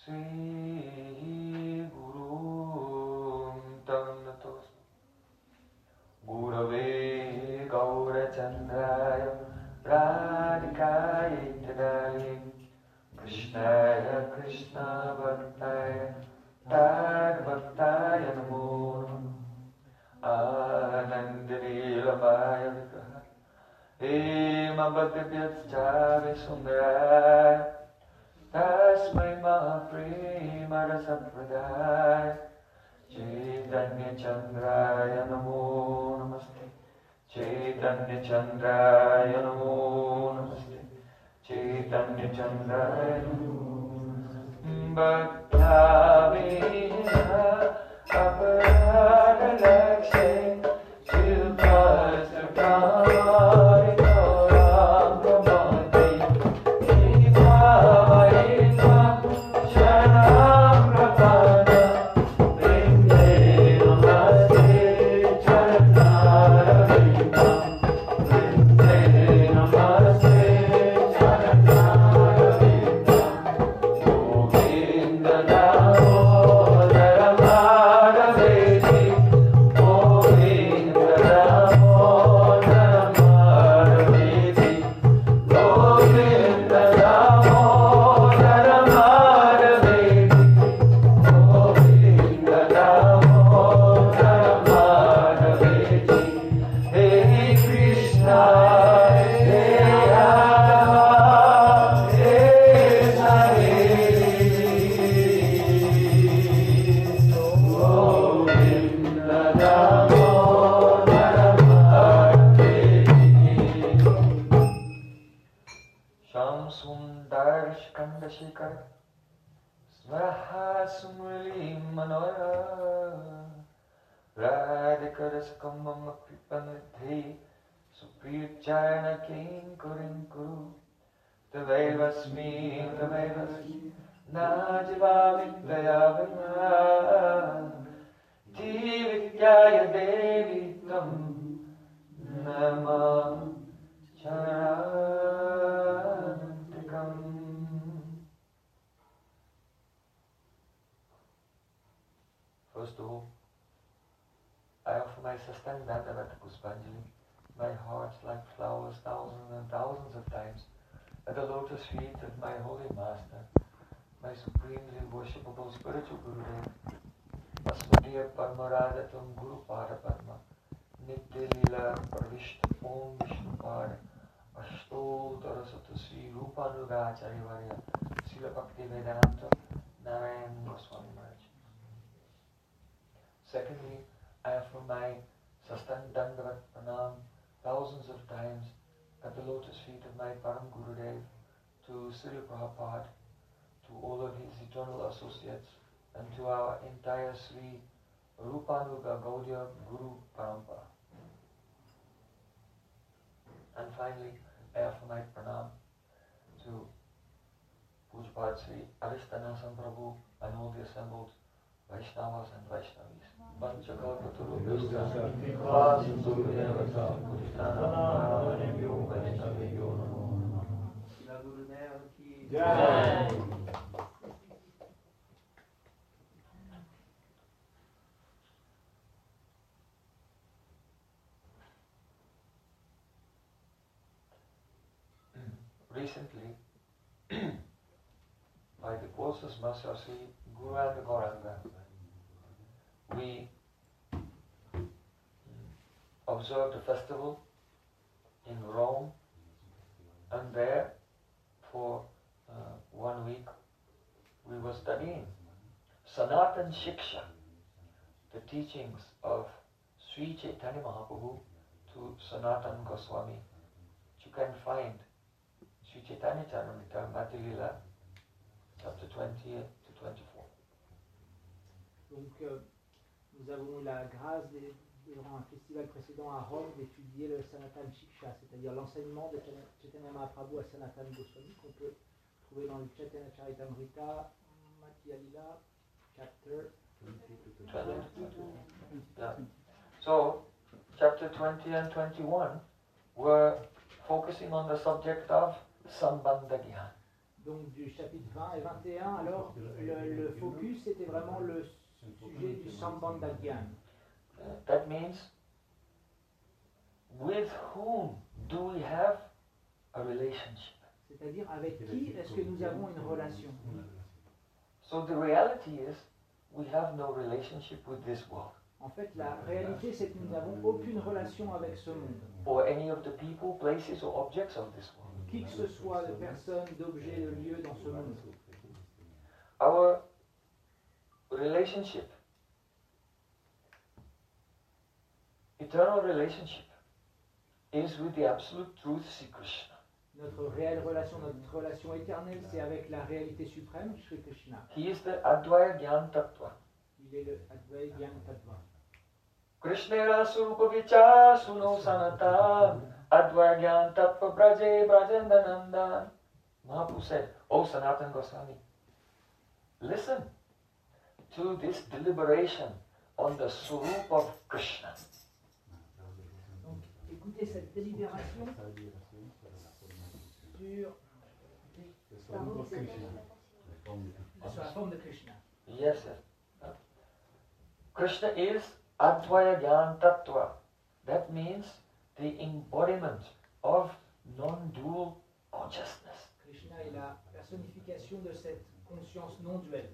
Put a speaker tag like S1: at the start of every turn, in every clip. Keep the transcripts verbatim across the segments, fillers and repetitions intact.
S1: Sri Guru Tannatos Gurave Gaurachandraya Radhikaya Tadaya Krishnaya Krishna Bhaktaya Tad Bhaktaya Namo Anandini Lamaya Vigraha Hema Bhakti-Vyacchari Sundaraya Tasmai Mahaprema Rasapradaya Chaitanya Chandraya Namo Namaste Chaitanya Chandraya Namo Namaste Chaitanya Chandraya Namo Bhaktavina Aparada Lakshe Chilpasta Kamari Gauranga Kivaita Sharanam Rapana Vinde Namaste Charanarvita Vinde Namaste Charanarvita Govinda Damodara Madhaveti Govinda Damodara Madhaveti Govinda Damodara Madhaveti Govinda Damodara Madhaveti Hey Krishna Hey Radha Hey Hare Govinda Damodara Madhaveti Sham Sundar Shikanda Shikar Smraha Sumuli Manoya Radhikarasakamam Pipanidhi Supirchayana King Kurin Kuru Tavevasmi Tavevasmi Najivami Dayavana Jivityaya Devi Tam Nama Charantikam. First of all, I offer my Sastang Dandavata Puspanjali, my hearts like flowers thousands and thousands of times, at the lotus feet of my holy master, my supremely worshipable spiritual Gurudev, Asmadiya Parmaradatam Guru Pada Padma, Nitya Lila Pravishta Om Vishnu Pada, Ashtotara Satasri Rupanuga Acharyavarya, Srila Bhakti Vedanta, Narayan Goswami Maharaj. Secondly, I offer my Sastang Dandavat Pranam thousands of times at the lotus feet of my Param Gurudev, to Srila Prabhupada, to all of his eternal associates, and to our entire Sri Rupanuga Gaudiya Guru Parampara. And finally, I offer my pranam to Pujapad Sri Aristana Samprabhu and all the assembled Vaishnavas and Vaishnavis. Panchakalpatarubhyascha Vasudurevata Puritanam Vaishnavyo Namo Namaha. Gurudev ki Jai. Recently, by the closest mercy of Sri Gauranga Gauranga, we observed a festival in Rome, and there for uh, one week we were studying Sanatan Shiksha, the teachings of Sri Chaitanya Mahaprabhu to Sanatan Goswami, which you can find Sri Chaitanya Charitamrita Madhya Lila, chapter twenty to twenty-four.
S2: Donc, euh, nous avons eu la grâce, de, durant un festival précédent à Rome, d'étudier le Sanatan Shiksha, c'est-à-dire l'enseignement de Chaitanya Mahaprabhu à Sanatan Goswami, qu'on peut trouver dans le Chaitanya Charitamrita Madhya Lila, chapter
S1: twenty to twenty-two. Yeah. So, chapter twenty and twenty-one were focusing on the subject of Sambandha Gyan.
S2: Donc du chapitre vingt et vingt et un, alors le, le focus c'était vraiment le sujet du Sambandha Gyan.
S1: Uh, that means, with whom do we have a relationship?
S2: C'est-à-dire avec qui est-ce que nous avons une relation?
S1: So the reality is, we have no relationship with this world,
S2: En fait, la réalité c'est que nous n'avons aucune relation avec ce monde.
S1: or any of the people, places, or objects of this world.
S2: Qui que ce soit, de personnes, d'objets, de lieux dans ce monde.
S1: Our relationship, eternal relationship, is with the absolute truth, Sri Krishna.
S2: Notre réelle relation, notre relation éternelle, c'est avec la réalité suprême, Sri Krishna.
S1: He is the Advaya Gyan Tattva.
S2: Il est le Advaya Gyan Tattva.
S1: Krishnera Surupa Vichar Suno Sanatan Advaya Gyan Tattva Braje Brajendanandan. Mahaprabhu said, O Sanatan Goswami, listen to this deliberation on the Surup of Krishna.
S2: Donc, écoutez cette délibération sur, sur la forme de Krishna.
S1: Yes, sir. Krishna is Advaya Gyan Tattva. That means the embodiment of non-dual consciousness.
S2: Krishna est la personnification de cette conscience non duelle.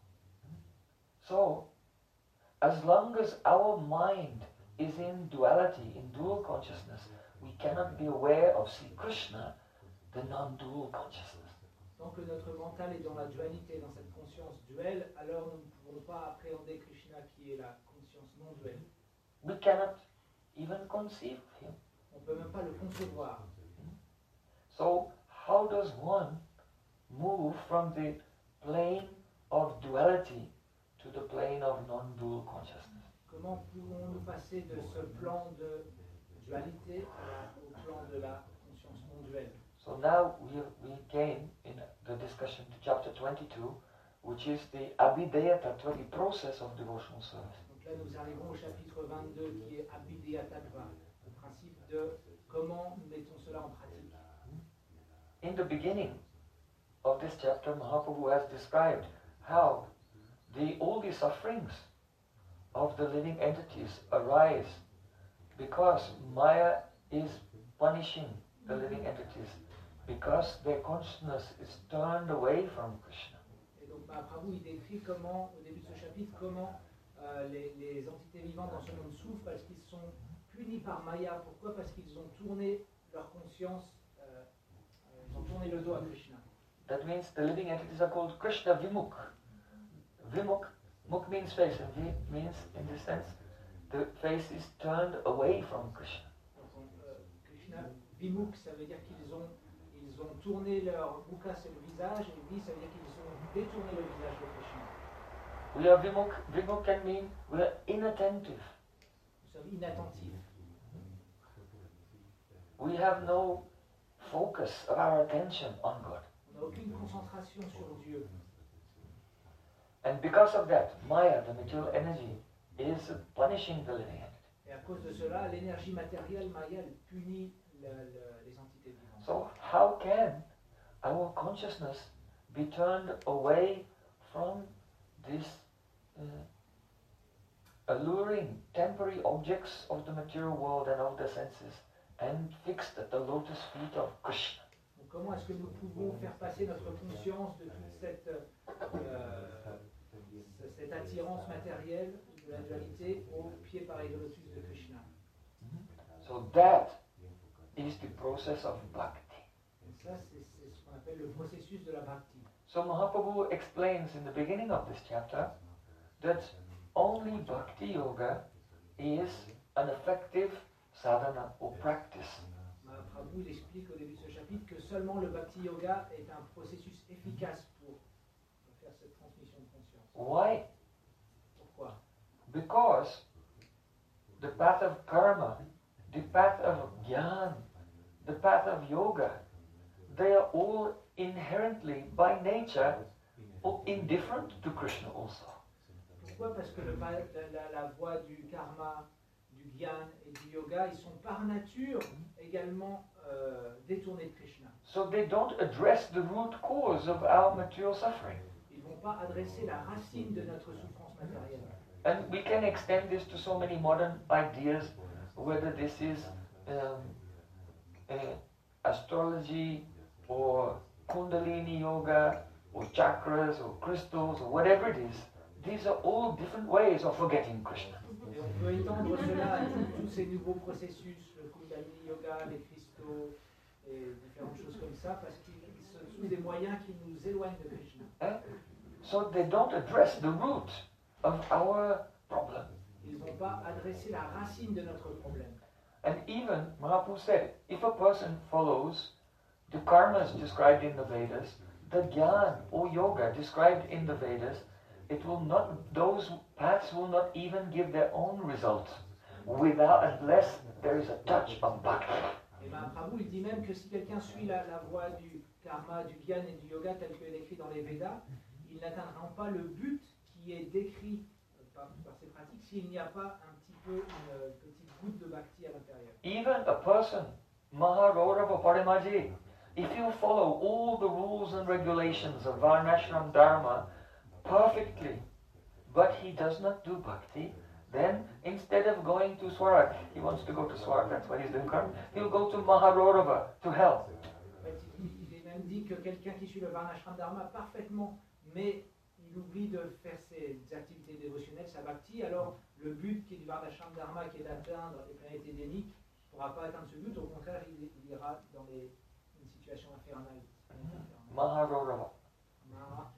S1: So, as long as our mind is in duality, in dual consciousness, we cannot be aware of Sri Krishna, the non-dual consciousness.
S2: Tant que notre mental est dans la dualité, dans cette conscience duelle, alors nous ne pouvons pas appréhender Krishna qui est la conscience non duelle.
S1: We cannot even conceive him.
S2: On ne peut même pas le concevoir.
S1: So, how does one move from the plane of duality to the plane of non-dual consciousness?
S2: Comment pouvons-nous passer de ce plan de dualité au plan de la conscience non duelle?
S1: So now we, we came in the discussion to chapter twenty-two, which is the Abhideya Tattva, the process of devotional service.
S2: Donc là, nous arrivons au chapitre vingt-deux qui est Abhideya Tattva, le principe de comment nous mettons cela en pratique.
S1: In the beginning of this chapter, Mahaprabhu has described how the, all the sufferings of the living entities arise because Maya is punishing the living entities, because their consciousness is turned away from Krishna.
S2: Et donc Mahaprabhu il décrit comment, au début de ce chapitre, comment euh, les, les entités vivantes dans ce monde souffrent parce qu'ils sont punis par Maya. Pourquoi? Parce qu'ils ont tourné leur conscience, euh, ils ont tourné le dos à Krishna.
S1: That means the living entities are called Krishna Vimukh. Vimukh, Mukh means face, and Vi means, in this sense, the face is turned away from Krishna.
S2: Donc, euh, Krishna Vimukh, ça veut dire qu'ils ont, ils ont tourné leur mukha, c'est le visage, et Vi, ça veut dire qu'ils ont détourné le visage de Krishna.
S1: We are Vimukh. Vimukh can mean we are inattentive.
S2: Nous sommes inattentifs.
S1: We have no focus of our attention on God.
S2: On n'a aucune concentration sur Dieu.
S1: And because of that, Maya, the material energy, is punishing the living entity.
S2: Et à cause de cela, l'énergie matérielle, Maya, elle punit le, le, les entités vivantes.
S1: So how can our consciousness be turned away from these uh, alluring temporary objects of the material world and of the senses and fixed at the lotus feet of Krishna?
S2: Donc, comment est-ce que nous pouvons faire passer notre conscience de toute cette, euh, cette attirance matérielle de la dualité au pied pareil de lotus de Krishna?
S1: So that is the process of bhakti.
S2: Et ça, c'est c'est ce qu'on appelle le processus de la bhakti.
S1: So Mahaprabhu explains in the beginning of this chapter that only bhakti yoga is an effective sadhana or practice.
S2: Mahaprabhu il explique au début de ce chapitre que seulement le bhakti yoga est un processus efficace pour faire cette transmission de conscience.
S1: Why?
S2: Pourquoi?
S1: Because the path of karma, the path of jnana, the path of yoga, they are all inherently, by nature, indifferent to Krishna also.
S2: Pourquoi? Parce que le, la, la, la voie du karma, du dhyan et du yoga, ils sont par nature également euh, détournés de Krishna.
S1: So they don't address the root cause of our material suffering.
S2: Ils ne vont pas adresser la racine de notre souffrance matérielle.
S1: And we can extend this to so many modern ideas, whether this is um, uh, astrology or Kundalini yoga or chakras or crystals or whatever it is. These are all different ways of forgetting Krishna.
S2: Et on peut étendre cela à tous, tous ces nouveaux processus, le Kundalini yoga, les cristaux et différentes choses comme ça, parce qu'ils sont des moyens qui nous éloignent de Krishna.
S1: Eh? So they don't address the root of our problem.
S2: Ils ne vont pas adresser la racine de notre problème.
S1: And even Mahaprabhu said, if a person follows the karmas described in the Vedas, the Gyan or yoga described in the Vedas, it will not, those paths will not even give their own results without, unless there is a touch of bhakti.
S2: Et Mahaprabhu il dit même que si quelqu'un suit la, la voie du karma, du gyan et du yoga tel qu'il est écrit dans les Védas, ils n'atteindront pas le but qui est décrit par, par ces pratiques s'il n'y a pas un petit peu une petite goutte de bhakti à l'intérieur.
S1: Even a person, Maharorava Parimaji, if you follow all the rules and regulations of Varnashram Dharma perfectly, but he does not do bhakti, then instead of going to Swarg, he wants to go to Swarg, that's what he's doing karma, he'll go to Maharorava, to hell.
S2: En fait, il, il est même dit que quelqu'un qui suit le Varnashram Dharma parfaitement, mais il oublie de faire ses activités dévotionnelles, sa bhakti, alors le but qui est du Varnashram Dharma, qui est d'atteindre les planètes édéniques, ne pourra pas atteindre ce but, au contraire, il, il ira dans les, une situation infernale.
S1: Maharorava.
S2: Maharorava.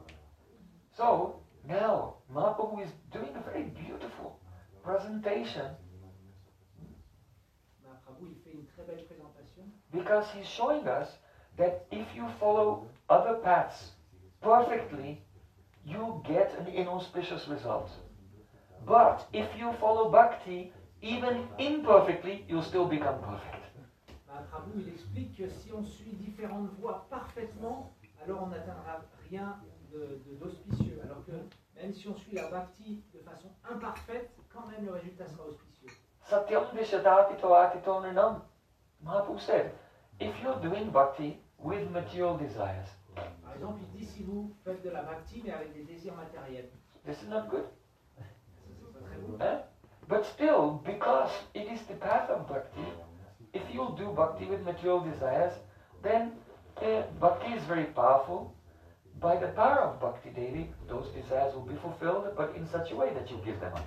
S1: So, now, Mahaprabhu is doing a very beautiful presentation
S2: Mahaprabhu, il fait une très belle présentation
S1: because he's showing us that if you follow other paths perfectly, you get an inauspicious result. But if you follow bhakti, even imperfectly, you'll still become perfect.
S2: Mahaprabhu, il explique que si on suit différentes voies parfaitement, alors on n'atteindra rien de, de, d'auspicieux. Alors que même si on suit la bhakti de façon imparfaite, quand même le résultat sera auspicieux.
S1: Satyam vishatapito atito ninam. Mahaprabhu said, if you're doing bhakti with material desires,
S2: Par exemple, il dit si vous faites de la bhakti mais avec des désirs matériels,
S1: this is not good.
S2: c'est pas très beau.
S1: Eh? But still, because it is the path of bhakti, if you do bhakti with material desires, then uh, bhakti is very powerful. By the power of Bhakti Devi, those desires will be fulfilled, but in such a way that you give them up.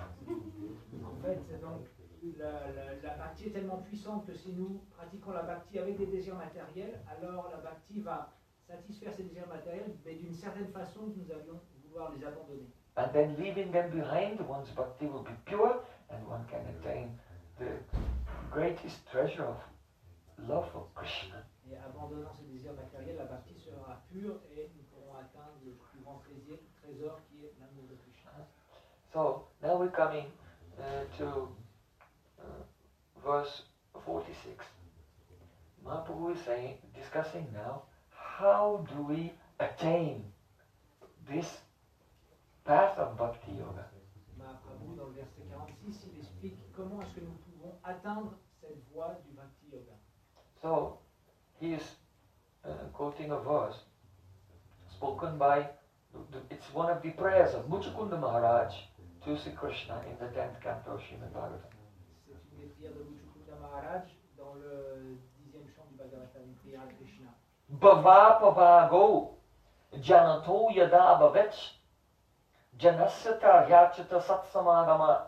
S2: En fait, donc, la, la, la bhakti est tellement puissante que si nous pratiquons la bhakti avec des désirs matériels, alors la bhakti va satisfaire ces désirs matériels, mais d'une certaine façon que nous allions vouloir les abandonner.
S1: And then leaving them behind, one's bhakti will be pure, and one can attain the greatest treasure of love for Krishna.
S2: Et abandonnant ces désirs matériels, la bhakti sera pure et nous pourrons atteindre le plus grand plaisir, trésor qui est l'amour de Krishna.
S1: So now we're coming uh, to uh, verse forty-six. Mahaprabhu is saying, discussing now, how do we attain this path of Bhakti Yoga?
S2: Mahaprabhu, dans le verset quarante-six, il explique comment est-ce que nous pouvons atteindre cette voie du Bhakti Yoga.
S1: So he is uh, quoting a verse spoken by, it's one of the prayers of Muchukunda Maharaj to Sri Krishna in the tenth canto of Srimad Bhagavatam.
S2: C'est une des prières de Muchukunda Maharaj dans le dixième chant du Bhagavatam, une prière à Krishna.
S1: Bhava pavago janato yada bhavech janasyata yachata satsamagama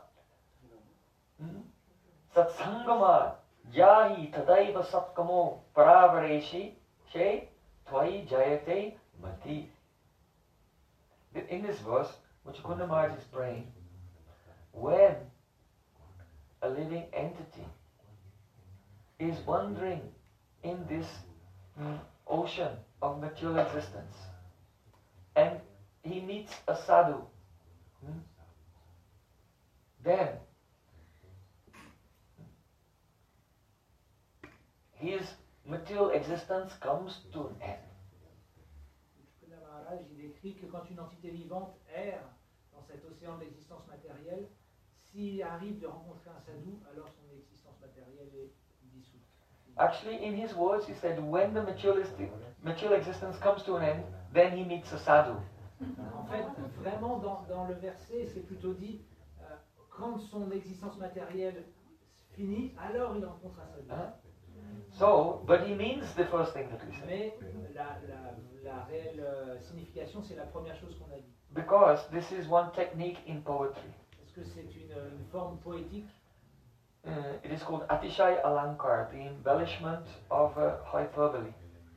S1: satsangama yahi tadaiva satkamo paravareshi she tvai jayate mati. In this verse, Muchukunda Maharaj is praying, when a living entity is wandering in this mm, ocean of material existence, and he meets a sadhu, hmm, then his material existence comes to an end.
S2: Muchukunda Maharaj, il écrit que quand une entité vivante erre dans cet océan de l'existence matérielle, s'il arrive de rencontrer un sadhu, alors son existence matérielle est dissoute.
S1: Actually, in his words, he said, when the materialistic, material existence comes to an end, then he meets a sadhu.
S2: En fait, vraiment, dans, dans le verset, c'est plutôt dit, euh, quand son existence matérielle finit, alors il rencontre un sadhu.
S1: Huh? So, but he means the first thing that we said.
S2: Mais la, la, la réelle euh, signification, c'est la première chose qu'on a dit.
S1: Because this is one technique in poetry.
S2: Parce que c'est une, une forme poétique.
S1: Uh, it is called Atishay Alankar, the embellishment of uh, hyperbole.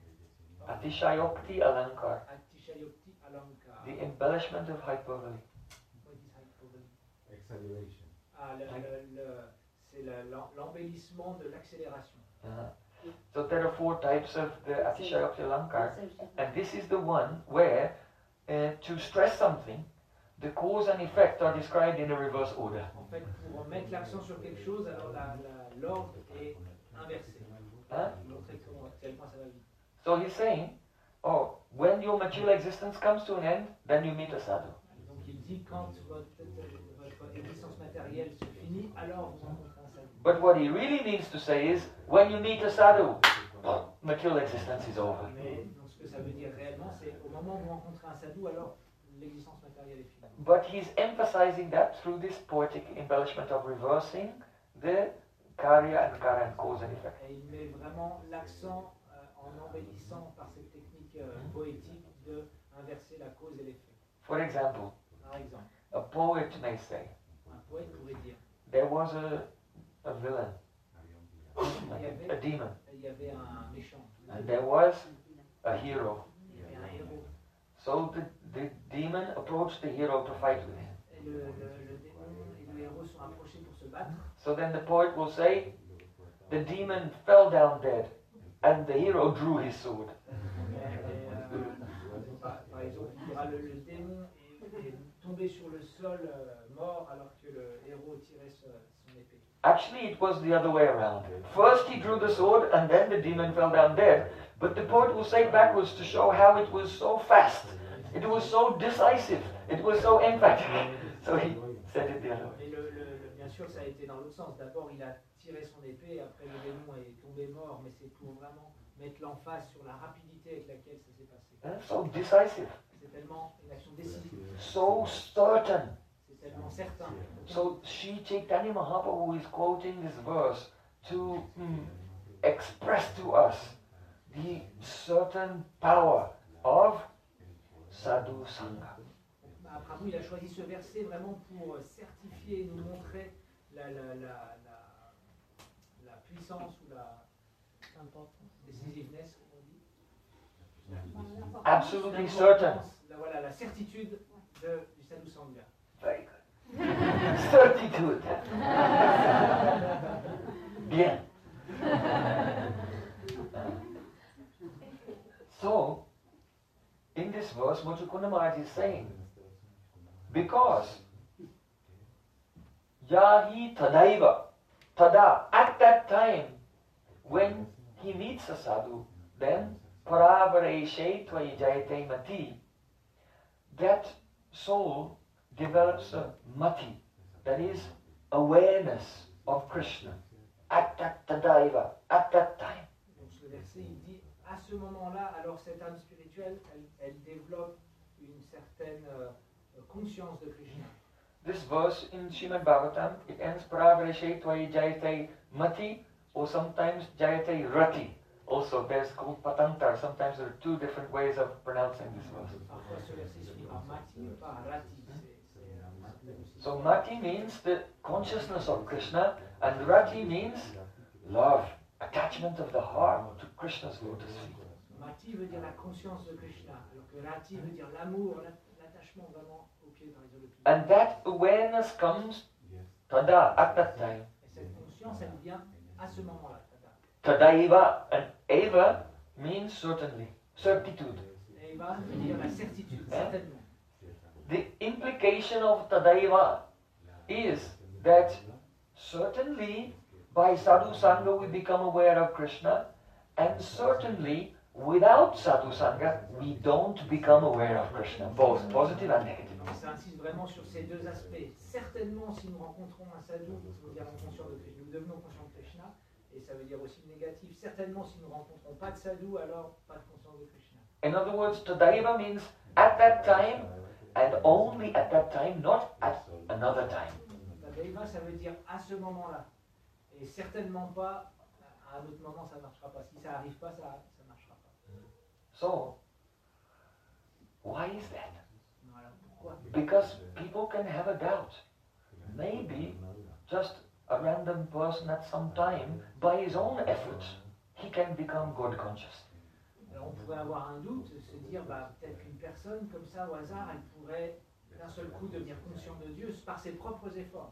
S1: Atishayokti Alankar,
S2: Atishayokti Alankar.
S1: the embellishment of hyperbole.
S2: What is hyperbole?
S3: Acceleration.
S2: Ah, le, le, le, c'est le, l'embellissement de l'accélération.
S1: Uh-huh. So there are four types of the Atishayokti Alankar, and this is the one where, uh, to stress something, the cause and effect are described in a reverse order.
S2: En fait, pour mettre l'accent sur quelque chose, alors la, la, l'ordre est inversé.
S1: Huh?
S2: Montrer comment, à quel point ça va vite.
S1: So he's saying, oh, when your material existence comes to an end, then you meet a sadhu.
S2: Donc il dit quand votre, votre existence matérielle se finit, alors vous rencontrez un sadhu.
S1: But what he really means to say is, when you meet a sadhu, material existence is over.
S2: Mais donc, ce que ça veut dire réellement, c'est au moment où vous rencontrez un sadhu, alors l'existence matérielle est finie.
S1: But he's emphasizing that through this poetic embellishment of reversing the karya and kara and cause and effect.
S2: Et il met vraiment l'accent euh, en embellissant par cette technique euh, poétique de inverser la cause et l'effet.
S1: For example,
S2: Par exemple,
S1: a poet may say,
S2: un poète pourrait dire
S1: there was a, a villain,
S2: il y,
S1: a
S2: avait,
S1: demon,
S2: il y avait un méchant,
S1: and there was a hero.
S2: il y avait un héros.
S1: So the, the demon approached the hero to fight with him.
S2: Et le, le, le démon et le héros sont approchés pour se battre.
S1: So then the poet will say, the demon fell down dead, and the hero drew his sword.
S2: Et, euh, par, par exemple, il dira, le, le démon est, est tombé sur le sol euh, mort alors que le héros tirait ce- son épée.
S1: Actually, it was the other way around. First he drew the sword, and then the demon fell down dead. But the poet will say backwards to show how it was so fast. It was so decisive. It was so emphatic. So he said it the other way.
S2: Mais le, le, le- bien sûr, ça a été dans l'autre sens. D'abord, il a tiré son épée, après le démon est tombé mort, mais c'est pour vraiment mettre l'emphase sur la rapidité avec laquelle ça s'est passé.
S1: Uh, So decisive.
S2: C'est tellement une action décisive,
S1: So certain.
S2: c'est tellement certain.
S1: So Sri Chaitanya Mahaprabhu is quoting this verse to mm, express to us the certain power of Sadhu Sangha.
S2: Mahaprabhu, il a choisi ce verset vraiment pour certifier et nous montrer la, la, la, la, la puissance ou la decisiveness, comme on dit.
S1: Absolutely certain.
S2: La, voilà, la certitude de, du Sadhu Sangha.
S1: Very good. Certitude. Bien. So, in this verse, Mukunda Maharaj is saying, because Yahi Tadaiva, Tada, at that time, when he meets a sadhu, then Paravareshe Tvai Jayate Mati, that soul develops a mati, that is awareness of Krishna, at that Tadaiva, at that time.
S2: Donc ce verset, il dit, à ce moment-là, alors cette âme spirituelle, elle, elle développe une certaine euh, conscience de Krishna.
S1: This verse in Srimad Bhagavatam, it ends Paravareshe Tvai Jayate Mati, or sometimes Jayate Rati. Also, there's called Patantar. Sometimes there are two different ways of pronouncing this verse.
S2: Parfois ce verset se lit par Mati ou par Rati. C'est, c'est, euh,
S1: So Mati means the consciousness of Krishna, and Rati means love, attachment of the heart to Krishna's lotus feet.
S2: Mati veut dire la conscience de Krishna, alors que Rati veut dire l'amour, l'attachement vraiment au pied par les lotus.
S1: And that awareness comes tada, at that time.
S2: Et cette conscience, elle vient à ce moment-là. Tada.
S1: Tadaiva, and eva means certainly, certitude.
S2: Et Eva veut dire la certitude, certainement.
S1: The implication of Tadaiva is that certainly by Sadhu Sangha we become aware of Krishna, and certainly without Sadhu Sangha we don't become aware of Krishna, both positive and negative.
S2: Donc ça insiste vraiment sur ces deux aspects. Certainement, si nous rencontrons un sadhu, nous devenons conscients de Krishna, nous devenons conscients de Krishna, et ça veut dire aussi le négatif. Certainement, si nous ne rencontrons pas de sadhu, alors pas de conscience de Krishna.
S1: In other words, Tadaiva means at that time and only at that time, not at another time.
S2: Tadaiva, ça veut dire à ce moment-là. Et certainement pas à un autre moment, ça ne marchera pas. Si ça n'arrive pas, ça ne marchera pas.
S1: So, why is that?
S2: Voilà, pourquoi?
S1: Because people can have a doubt. Maybe just a random person at some time, by his own efforts, he can become God conscious.
S2: Alors on pourrait avoir un doute, se dire bah, peut-être qu'une personne comme ça au hasard, elle pourrait d'un seul coup devenir conscient de Dieu par ses propres efforts.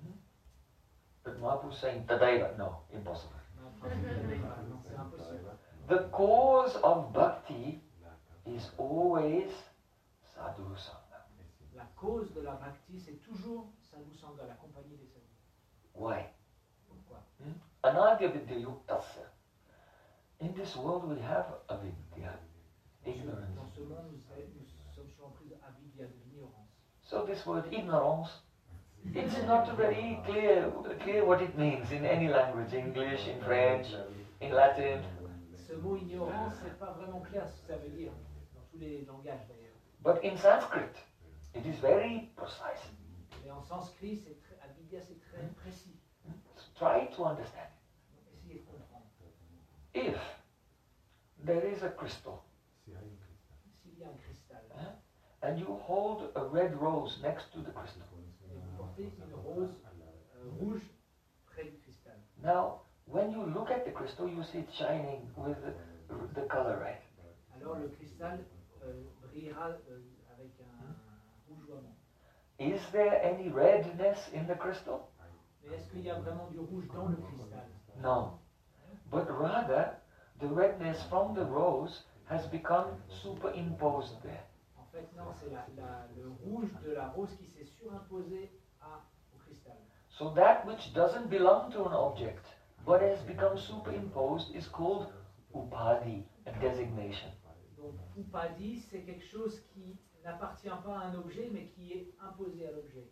S1: But Mahaprabhu is saying, Tadaiva, no, impossible.
S2: Non, c'est impossible.
S1: The cause of bhakti is always sadhu sangha.
S2: La cause de la bhakti, c'est toujours sadhu sangha, la compagnie des sadhus.
S1: Why?
S2: Pourquoi?
S1: Hmm? Anadya vidya yuktasya. In this world we have avidya, ignorance.
S2: Dans ce monde, nous, nous sommes sur l'emprise de avidya, de l'ignorance.
S1: So this word ignorance, it's not very clear, clear what it means in any language, English, in French, in Latin.
S2: Ce mot ignorance, c'est pas vraiment clair ce que ça veut dire, dans tous les langages d'ailleurs.
S1: But in Sanskrit, it is very precise.
S2: Mais en sanskrit, c'est très, avidya, c'est très précis.
S1: Try to understand.
S2: Essayez de comprendre.
S1: If there is a crystal,
S2: S'il y a un cristal,
S1: huh, and you hold a red rose next to the crystal,
S2: et vous portez une rose euh, rouge près du cristal.
S1: now when you look at the crystal, you see it shining with the, the color red.
S2: Alors le cristal euh, brillera euh, avec un rougeoiement.
S1: Is there any redness in the crystal?
S2: Mais est-ce qu'il y a vraiment du rouge dans le cristal?
S1: No. But rather, the redness from the rose has become superimposed there.
S2: En fait, non, c'est la, la, le rouge de la rose qui s'est surimposé à, au cristal.
S1: So that which doesn't belong to an object, but has become superimposed, is called upadhi, a designation.
S2: Donc, upadhi, c'est quelque chose qui n'appartient pas à un objet, mais qui est imposé à l'objet.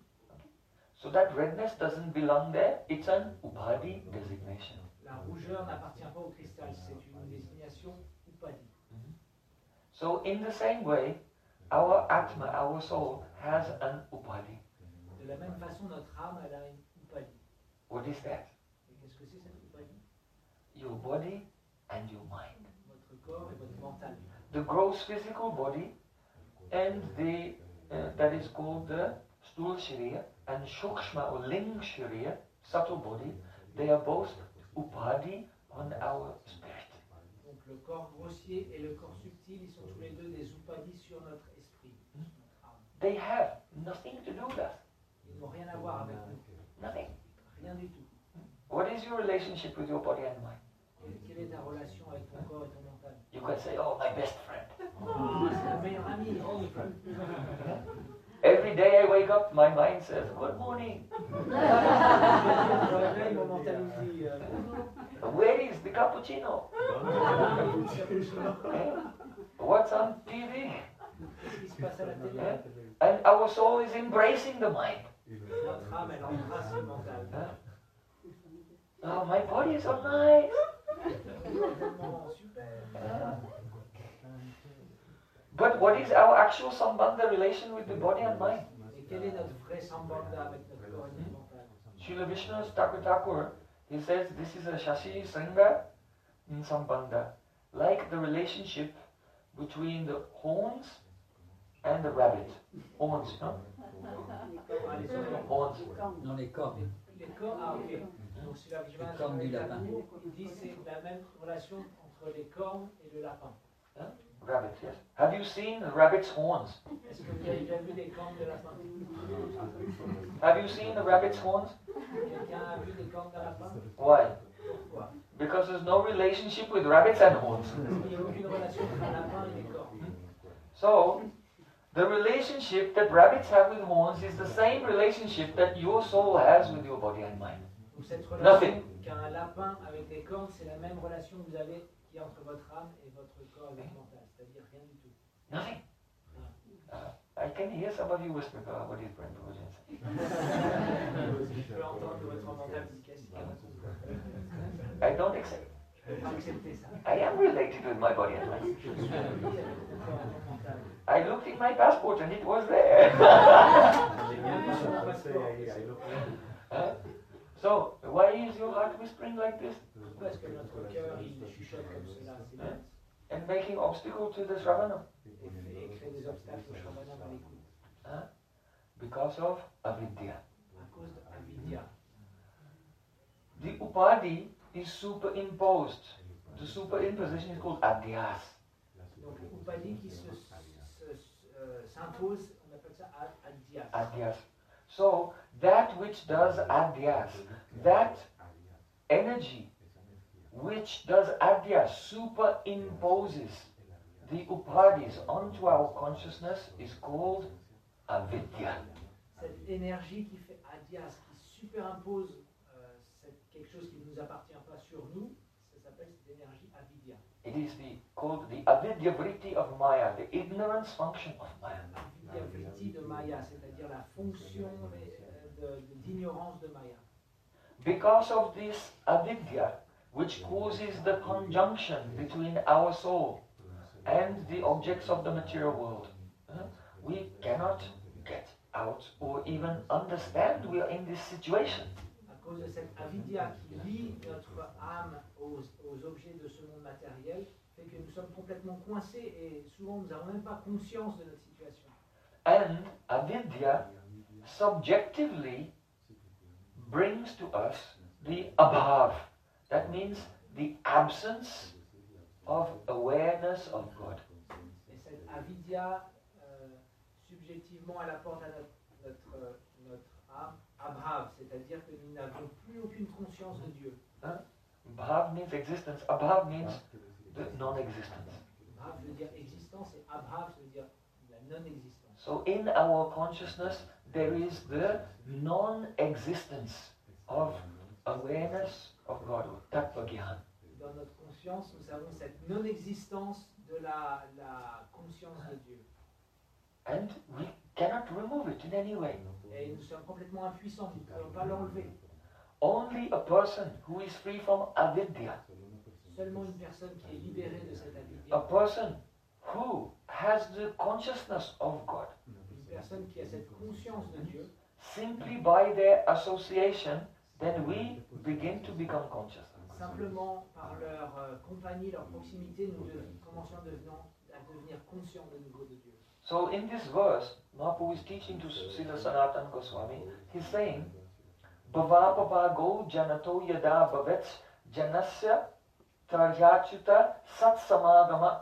S1: So that redness doesn't belong there, it's an upadhi designation.
S2: La rougeur n'appartient pas au cristal, c'est une désignation upadhi.
S1: So in the same way, our atma, our soul, has an upadhi.
S2: De la même façon, notre âme, elle a une upadhi.
S1: What is that?
S2: Et qu'est-ce que c'est cette upadhi?
S1: Your body and your mind.
S2: Votre corps et votre mental.
S1: The gross physical body and the uh, that is called the sthula sharira and shukshma or ling sharira, subtle body, they are both upadhi on our spirit.
S2: Donc le corps grossier et le corps subtil, ils sont tous les deux des upadhis sur notre esprit, sur notre âme.
S1: They have nothing to do with us.
S2: Ils n'ont rien à voir avec nous.
S1: Nothing.
S2: Rien du tout.
S1: What is your relationship with your body and mind?
S2: Quelle, quelle est ta relation avec ton corps et ton mental?
S1: You can say, oh, my best friend.
S2: Oh, c'est le meilleur ami.
S1: Every day I wake up, my mind says, good morning.
S2: Je me réveille, mon mental me dit euh,
S1: Where is the cappuccino? What's on T V?
S2: qu'est-ce qui se passe à la télé?
S1: And our soul is embracing the mind.
S2: Notre âme, elle embrasse le mental.
S1: Oh, my body is so nice.
S2: Tellement super.
S1: But what is our actual sambandha relation with the body and mind?
S2: Et quel est notre vrai sambandha avec notre corps et notre mental?
S1: Srila Vishnu Thakur Thakur, he says this is a Shashi Sangha in sambandha, like the relationship between the horns and the rabbit. Horns, no?
S2: Ah, les oreilles.
S1: Horns.
S3: Non, les cornes.
S2: Les corps, ah ok. Donc si la
S3: Les cornes du lapin.
S2: il dit c'est la même relation entre les cornes et le lapin.
S1: Huh? Rabbit, yes. Have you seen the rabbit's horns?
S2: Est-ce que vous avez déjà vu des cornes de lapin?
S1: Have you seen the rabbit's horns?
S2: Quelqu'un a vu des cornes de lapin?
S1: Why?
S2: Pourquoi?
S1: Because there's no relationship with rabbits and horns.
S2: Il n'y a aucune relation entre un lapin et les cornes.
S1: So, the relationship that rabbits have with horns is the same relationship that your soul has with your body and mind.
S2: Donc cette
S1: Nothing.
S2: relation qu'un lapin avec des cornes, c'est la même relation que vous avez qui est entre votre âme et votre corps et votre mental, c'est-à-dire rien du tout.
S1: Nothing. Uh, I can hear some of you whisper about what is brain devotion.
S2: Je peux entendre que votre mental dit qu'est-ce qu'il y a.
S1: I don't accept.
S2: Je peux pas accepter ça.
S1: I am related with my body and mind.
S2: Je suis relié avec mon corps et mon mental.
S1: I looked in my passport and it was there.
S2: J'ai bien vu sur mon passeport.
S1: Huh? So, why is your heart whispering like this?
S2: Pourquoi est-ce que notre cœur il chuchote comme cela, silence,
S1: And making obstacle to the Shravana?
S2: et fait et crée des obstacles au Shravanam à l'écoute?
S1: Huh? Because of avidya.
S2: À cause de avidya.
S1: The upadhi is superimposed. The superimposition is called adhyas.
S2: Donc upadhi qui se, se, euh, s'impose, on appelle ça ad- adhyas.
S1: Adhyas. So, that which does adhyas, that energy which does adhyas superimposes the upadhis onto our consciousness is called avidya.
S2: Cette énergie qui fait adhyas, qui superimpose euh, cette- quelque chose qui ne nous appartient pas sur nous, ça s'appelle cette énergie avidya.
S1: It is the, called the avidya vritti of Maya, the ignorance function of Maya.
S2: Avidya vritti de Maya, c'est-à-dire la fonction des- de- de- d'ignorance de Maya.
S1: Because of this avidya, which causes the conjunction between our soul and the objects of the material world, uh, we cannot get out or even understand we are in this situation.
S2: À cause de cette avidya qui lie notre âme aux, aux objets de ce monde matériel, fait que nous sommes complètement coincés et souvent nous n'avons même pas conscience de notre situation.
S1: And avidya subjectively brings to us the abhav. That means the absence of awareness of God.
S2: Et cette avidya, euh, subjectivement, elle apporte à notre, notre, euh, notre âme abhav, c'est-à-dire que nous n'avons plus aucune conscience de Dieu.
S1: Huh? Bhav means existence. Abhav means the non-existence.
S2: Bhav veut dire existence et abhav veut dire la non-existence.
S1: So in our consciousness, there is the non-existence of awareness of God, or tattva gyan.
S2: Dans notre conscience, nous avons cette non-existence de la, la conscience de Dieu.
S1: And we cannot remove it in any way.
S2: Et nous sommes complètement impuissants, nous ne pouvons pas l'enlever.
S1: Only a person who is free from avidya,
S2: Seulement une personne qui est libérée de cette
S1: a
S2: avidya,
S1: person who has the consciousness of God,
S2: une personne qui a cette conscience de Dieu,
S1: simply by their association, then we begin to become conscious.
S2: simplement par leur euh, compagnie, leur proximité, nous de- commençons à devenir, à devenir conscients de nouveau de Dieu.
S1: So in this verse, Mahaprabhu is teaching to Srila Sanatana Goswami, he's saying, Bhava bhavago janato yada bhavets janasya taryachuta satsamagama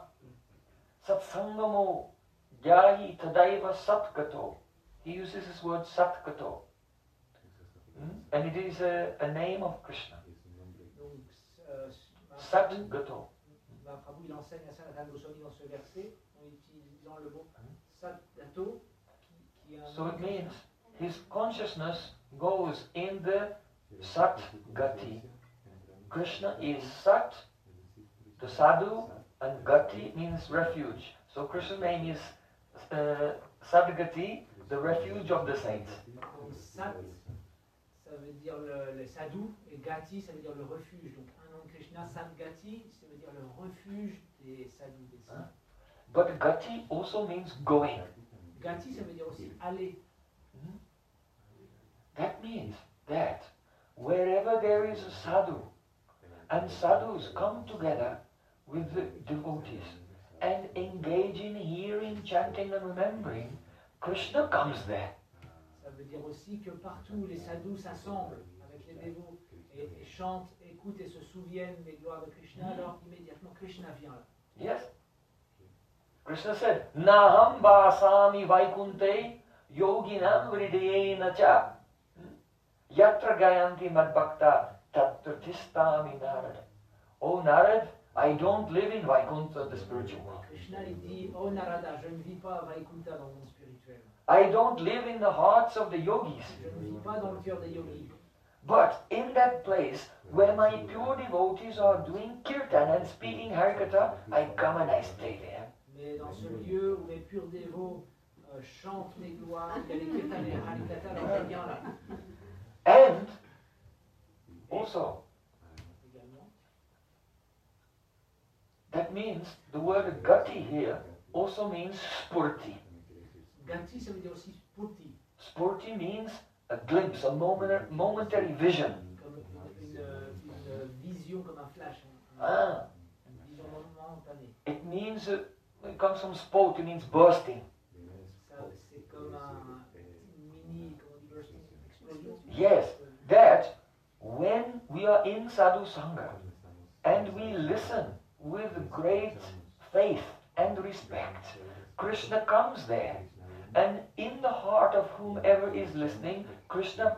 S1: satsangamo yahi tadaiva satgato. He uses this word satgato. Hmm? And it is a, a name of Krishna.
S2: Donc, euh,
S1: Satgato.
S2: Mahaprabhu, il enseigne à Sanatana Goswami dans ce verset, en utilisant le mot Satgato, qui, qui est un
S1: So
S2: nom
S1: it
S2: de Krishna.
S1: means his consciousness goes in the Sat Gati. Krishna is Sat, the Sadhu, and Gati means refuge. So Krishna's name is uh, Sadgati, the refuge of the saints.
S2: Donc, Sat, ça veut dire le, le sadhu, et Gati, ça veut dire le refuge. Donc un nom de Krishna, Sat Gati, ça veut dire le refuge des sadhus, des saints.
S1: But Gati also means going.
S2: Gati, ça veut dire aussi aller.
S1: Hmm? That means that wherever there is a sadhu, and sadhus come together with the devotees and engage in hearing, chanting and remembering, Krishna comes there.
S2: Ça veut dire aussi que partout où les sadhus s'assemblent avec les dévots et, et chantent, écoutent et se souviennent des gloires de Krishna, alors immédiatement Krishna vient là.
S1: Yes? Krishna said, Naham vasami vaikunte yoginam hridayena cha yatra gayanti madbhakta tatra tistami narad. Oh Narad, I don't live in Vaikuntha, the spiritual world.
S2: Krishna il dit, oh Narada, je ne vis pas à Vaikuntha dans le monde spirituel.
S1: I don't live in the hearts of the yogis.
S2: Je ne vis pas dans le cœur des yogis.
S1: But in that place where my pure devotees are doing kirtan and speaking harikatha, I come and I stay there.
S2: Mais dans ce lieu où mes purs dévots euh, chante les gloires, il y a les kirtan et les halikata, alors on est bien là.
S1: And also,
S2: Également.
S1: that means the word gati here also means spurti.
S2: Gati, ça veut dire aussi spurti,
S1: Spurti means a glimpse, a moment, momentary vision.
S2: comme une, une, une vision, comme un flash, un-
S1: Ah,
S2: une vision momentanée.
S1: it means, uh, it comes from spot, it means bursting.
S2: Ça, c'est comme un mini, comment on dit, bursting, explosion.
S1: Yes, that when we are in Sadhu Sangha and we listen with great faith and respect, Krishna comes there. And in the heart of whomever is listening, Krishna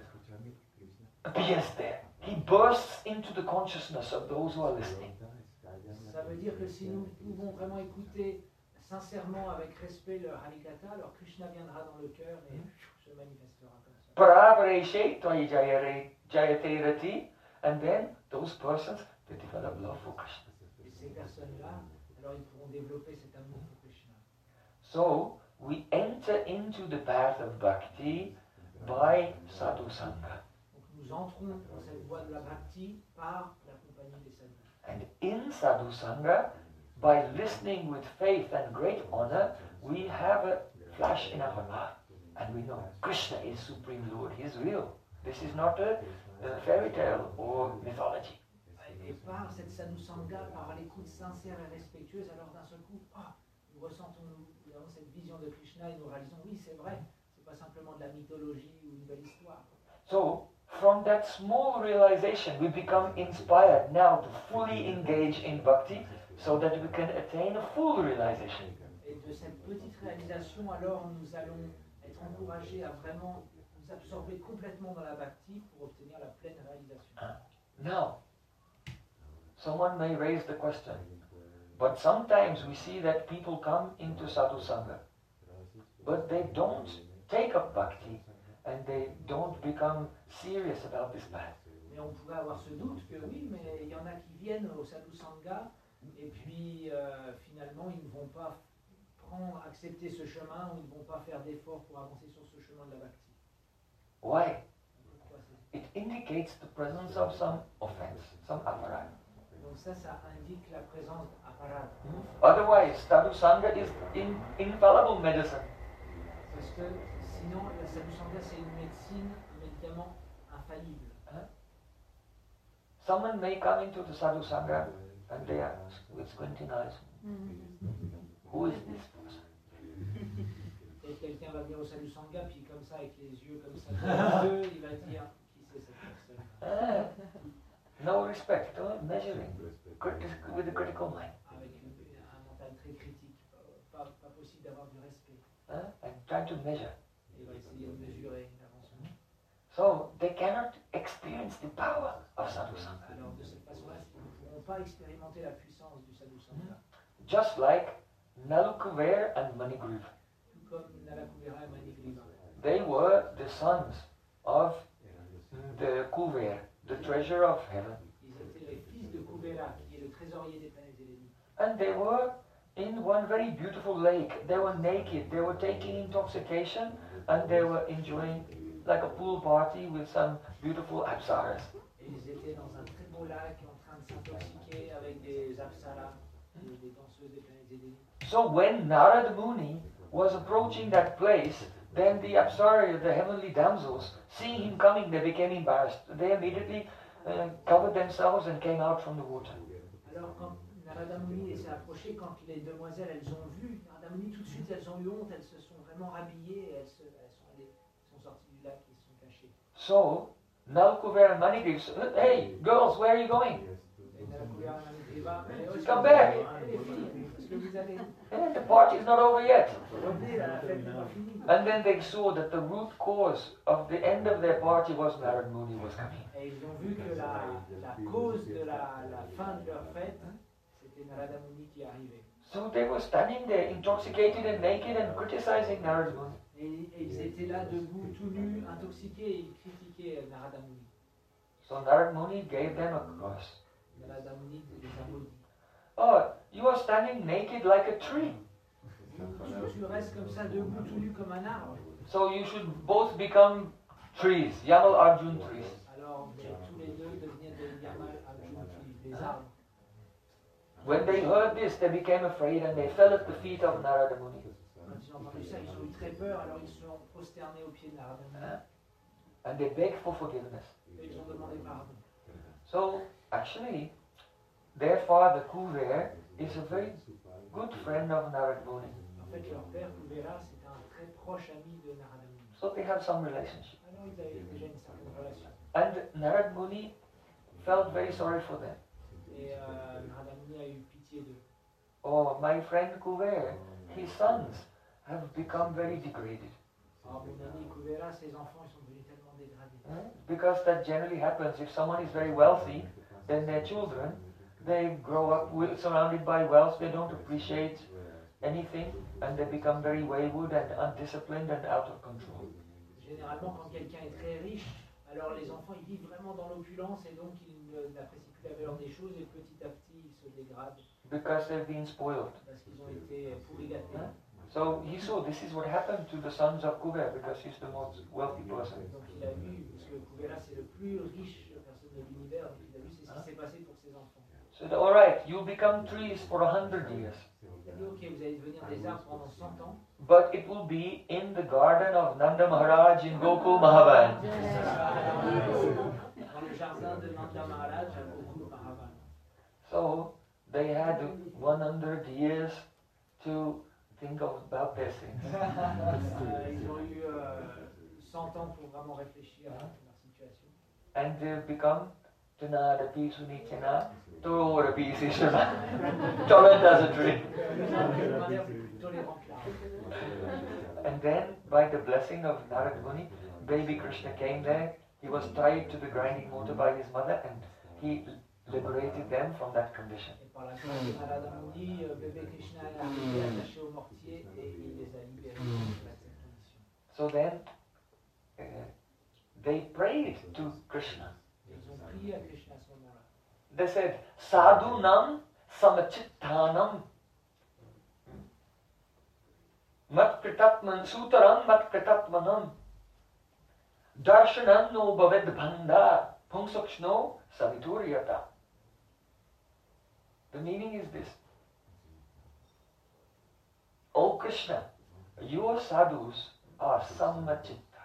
S1: appears there. He bursts into the consciousness of those who are listening.
S2: Ça veut dire que si nous pouvons vraiment écouter sincèrement, avec respect, le Halikata, alors Krishna viendra dans le cœur et se manifestera comme ça.
S1: Parapareshe tvai jayare jayate rati, and then those persons, they develop love for Krishna.
S2: Et ces personnes-là, alors ils pourront développer cet amour pour Krishna.
S1: So, we enter into the path of bhakti by sadhu sangha.
S2: Donc nous entrons dans cette voie de la bhakti par la compagnie des sadhus.
S1: And in sadhu sangha, by listening with faith and great honor, we have a flash in our heart. And we know Krishna is Supreme Lord, He is real. This is not a, a fairy tale or mythology.
S2: Et par cette sadhu sangha, par l'écoute sincère et respectueuse, alors d'un seul coup, ah, nous ressentons, nous avons cette vision de Krishna et nous réalisons, oui, c'est vrai, c'est pas simplement de la mythologie ou une belle histoire.
S1: So, from that small realization, we become inspired now to fully engage in bhakti so that we can attain a full realization.
S2: Et de cette petite réalisation, alors nous allons être encouragés à vraiment nous absorber complètement dans la bhakti pour obtenir la pleine réalisation.
S1: Now, someone may raise the question, but sometimes we see that people come into sadhu sangha, but they don't take up bhakti and they don't become serious about this path.
S2: Mais on pourrait avoir ce doute que oui, mais il y en a qui viennent au sadhu sangha et puis euh, finalement ils ne vont pas prendre, accepter ce chemin ou ils ne vont pas faire d'efforts pour avancer sur ce chemin de la bhakti.
S1: Why?
S2: Pourquoi c'est-
S1: It indicates the presence of some offense, some aparad.
S2: Donc ça, ça indique la présence d'apparat.
S1: Otherwise, sadhu sangha is in, infallible medicine.
S2: Parce que sinon, la sadhu sangha, c'est une médecine, un médicament infaillible.
S1: Someone may come into the sadhu sangha and they are with squinting eyes. Who is this person?
S2: Et quelqu'un va venir au sadhu sangha, puis comme ça, avec les yeux comme ça, devant les yeux, il va dire qui c'est cette personne.
S1: Ah, no respect, no measuring, criti- with a critical mind.
S2: Avec une, un mental très critique, pas, pas possible d'avoir du respect.
S1: Huh? And trying to measure.
S2: Il va essayer de mesurer l'avancement.
S1: So they cannot experience the power of sadhu sangha.
S2: Alors de cette façon-là, ils ne pourront pas expérimenter la puissance du sadhu sangha.
S1: Just like Nalukuver and Manigriva.
S2: Tout comme Nalakuvera et Manigriva.
S1: They were the sons of the Kuver, the treasure of heaven.
S2: Ils étaient les fils de Kuvera, qui est le trésorier des planètes helléniques.
S1: And they were in one very beautiful lake. They were naked, they were taking intoxication, and they were enjoying like a pool party with some beautiful apsaras.
S2: Et ils étaient dans un très beau lac en train de s'intoxiquer avec des apsaras, des, des danseuses des planètes helléniques.
S1: So when Narad Muni was approaching that place, then the Apsara, the heavenly damsels, seeing him coming, they became embarrassed. They immediately uh, covered themselves and came out from the water.
S2: Alors quand Narada Muni s'est approché, quand les demoiselles elles ont vu Narada Muni, tout de suite elles ont eu honte, elles se sont vraiment rhabillées, et elles, se, elles sont allées, elles sont sorties du lac et se sont cachées.
S1: So Nalkuver and Manigriva said, "Hey, girls, where are you going?"
S2: Et Nalakuvera et Manigriva, mais oh,
S1: Come back.
S2: les filles, parce que vous allez
S1: Eh, the party is not over yet.
S2: revenir, la fête n'est pas finie.
S1: And then they saw that the root cause of the end of their party was Narad Muni was coming.
S2: Et ils ont vu que la, la cause de la, la fin de leur fête, c'était Narada Muni qui arrivait.
S1: So they were standing there, intoxicated and naked, and criticizing Narad Muni.
S2: Et, et ils étaient là debout, tout nus, intoxiqués, et ils critiquaient Narada Muni.
S1: So Narad Muni gave them a curse.
S2: Narada Muni les a maudits.
S1: Oh, you are standing naked like a tree.
S2: tu, tu restes comme ça debout tout nu comme un arbre.
S1: So you should both become trees, Yamal Arjun trees.
S2: Alors vous allez tous les deux devenir des Yamal Arjun trees, des arbres.
S1: When they heard this, they became afraid and they fell at the feet of Narada Muni.
S2: Quand ils ont entendu ça, ils ont eu très peur, alors ils se sont prosternés aux pieds de Narada Muni.
S1: And they begged for forgiveness.
S2: Et ils ont demandé pardon.
S1: So actually, their father Kuver is a very good friend of Narada Muni.
S2: En fait, leur père, Kuvera, c'était un très proche ami de Narada Muni.
S1: So they have some relationship.
S2: Alors ils avaient déjà une certaine relation.
S1: And Narada Muni felt very sorry for them.
S2: Et euh, Narada Muni a eu pitié d'eux.
S1: Oh, my friend Kuver, his sons have become very degraded.
S2: Alors mon ami Kuvera, ses enfants, ils sont devenus tellement dégradés.
S1: Eh? Because that generally happens. If someone is very wealthy, then their children, they grow up with, surrounded by wealth, they don't appreciate anything, and they become very wayward and undisciplined and out of control.
S2: Généralement, quand quelqu'un est très riche, alors les enfants ils vivent vraiment dans l'opulence et donc ils n'apprécient plus la valeur des choses et petit à petit ils se dégradent.
S1: Because they've been spoiled.
S2: Parce qu'ils ont été pourri gâtés.
S1: Eh? So he saw this is what happened to the sons of Kuber because he's the most wealthy person.
S2: Donc il a vu, parce que Kuvera c'est le plus riche personne de l'univers, donc il a vu c'est ce qui s'est passé pour ses enfants.
S1: So all right, you become trees for a hundred years.
S2: Il a dit ok, vous allez devenir des arbres pendant cent ans.
S1: But it will be in the garden of Nanda Maharaj in Gokul Mahavan.
S2: Dans le jardin de Nanda Maharaj à Gokul Mahavan.
S1: So they had one hundred years to think of, about their sins.
S2: Euh, ils ont eu euh, cent ans pour vraiment réfléchir à leur situation.
S1: And they've become Tanada Pisunichana, Torora Pisishana, Torrent as a tree. And then, by the blessing of Narada Muni, baby Krishna came there. He was tied to the grinding mortar by his mother, and he liberated them from that condition.
S2: Et par la grâce de Narada Muni, bébé Krishna est arrivé attaché au mortier et il les a libérés de cette condition.
S1: So then, uh, they prayed to Krishna.
S2: Ils ont prié à Krishna à ce moment-là.
S1: They said, Sadhunam samachittanam matkritatman sutaram matkritatmanam darshanam no bhaved bhanda pungsakshno savituryata. The meaning is this. O Krishna, your sadhus are samachitta.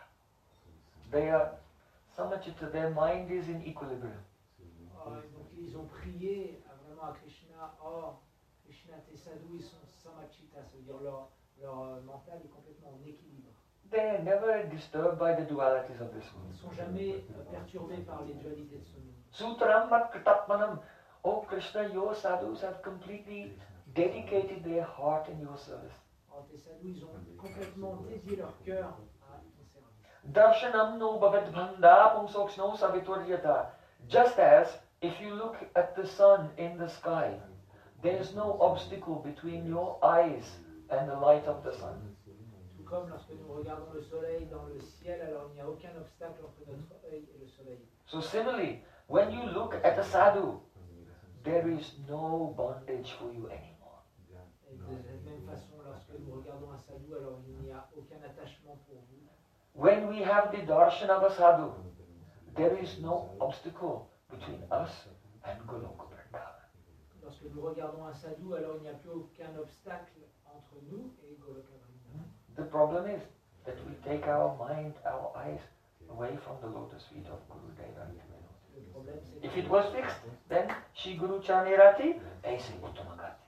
S1: They are samachitta, their mind is in equilibrium.
S2: Oh, donc ils ont prié à, vraiment à Krishna. Oh, Krishna, tes sadhus, ils sont samachita, ça veut dire leur, leur mental est complètement en équilibre.
S1: They are never disturbed by the dualities of this
S2: Ils
S1: world.
S2: ne sont jamais euh, perturbés par les dualités de ce monde.
S1: Sutram matkritatmanam. Oh Krishna, your sadhus have completely dedicated their heart in your service.
S2: Oh, tes sadhus, ils ont complètement dédié leur cœur à ton service.
S1: Darshanam no bhavet bhanda pungsokshno savituryata. Just as if you look at the sun in the sky, there is no obstacle between your eyes and the light of the sun.
S2: Tout comme lorsque nous regardons le soleil dans le ciel, alors il n'y a aucun obstacle entre notre œil et le soleil.
S1: So similarly, when you look at a sadhu, there is no bondage for you anymore.
S2: Et de la même façon, lorsque nous regardons un sadhu, alors il n'y a aucun attachement pour vous.
S1: When we have the darshan of a sadhu, there is no obstacle between us and Goloka Vrindavan.
S2: Lorsque nous regardons un sadhu, alors il n'y a plus aucun obstacle entre nous et Goloka Vrindavan.
S1: The problem is that we take our mind, our eyes away from the lotus feet of Guru Deva.
S2: Le problème, c'est
S1: If
S2: que,
S1: it was fixed, then Shri Guru Charnirati, Aise Uttamagati.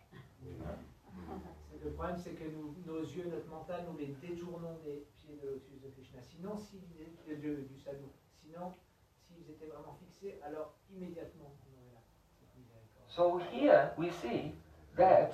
S2: c'est que le problème, c'est que nous, nos yeux, notre mental, nous les détournons des pieds de lotus de Krishna. Sinon, s'ils étaient du, du sadhu, sinon, s'ils étaient vraiment fixés, alors immédiatement, on aurait là cette miséricorde.
S1: So here we see that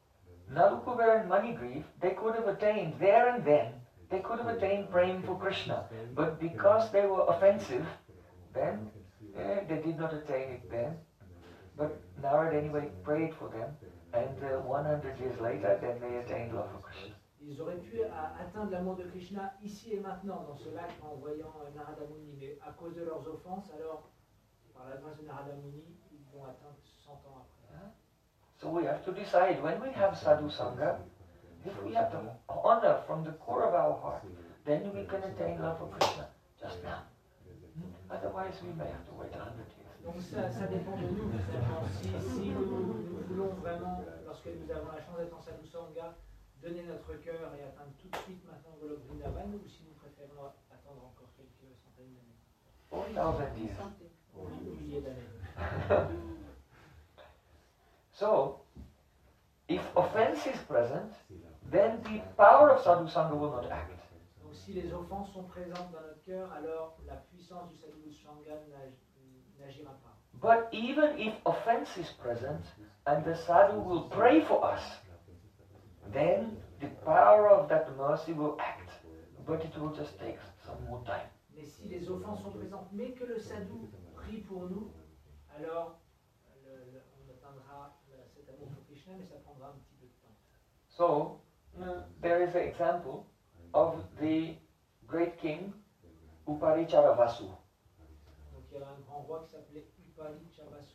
S1: Nalukuber and Manigriv, they could have attained there and then, they could have attained praying for Krishna, but because they were offensive, then eh, they did not attain it then. But Narad anyway prayed for them, and uh, one hundred years later, then they attained love for Krishna.
S2: Ils auraient pu a- atteindre l'amour de Krishna ici et maintenant, dans ce lac, en voyant euh, Narada Muni, mais à cause de leurs offenses, alors, par la grâce de Narada Muni, ils vont atteindre cent ans après.
S1: So we have to decide, when we have sadhu sangha, If we have the honor from the core of our heart, then we can attain love for Krishna just now. Hmm? Otherwise, we may have to wait a hundred years.
S2: Donc ça, ça dépend de nous, finalement. Si, si nous, nous voulons vraiment, lorsque nous avons la chance d'être en Sadhu Sangha, donner notre cœur et atteindre tout de suite maintenant Golok Vrindavan, ou si nous préférons attendre encore quelques centaines d'années.
S1: Or thousand years.
S2: Des milliers d'années.
S1: So, if offense is present, then the power of Sadhu Sangha will not act.
S2: Donc si les offenses sont présentes dans notre cœur, alors la puissance du Sadhu Sangha n'agira pas.
S1: But even if offense is present, and the sadhu will pray for us, then the power of that mercy will act. But it will just take some more time.
S2: Mais si les offenses sont présentes, mais que le sadhu prie pour nous, alors le, le, on atteindra cet amour pour Krishna, mais ça prendra un petit peu de temps.
S1: So, uh, there is an example of the great king Uparichara Vasu.
S2: Donc il y avait un grand roi qui s'appelait Uparichara Vasu.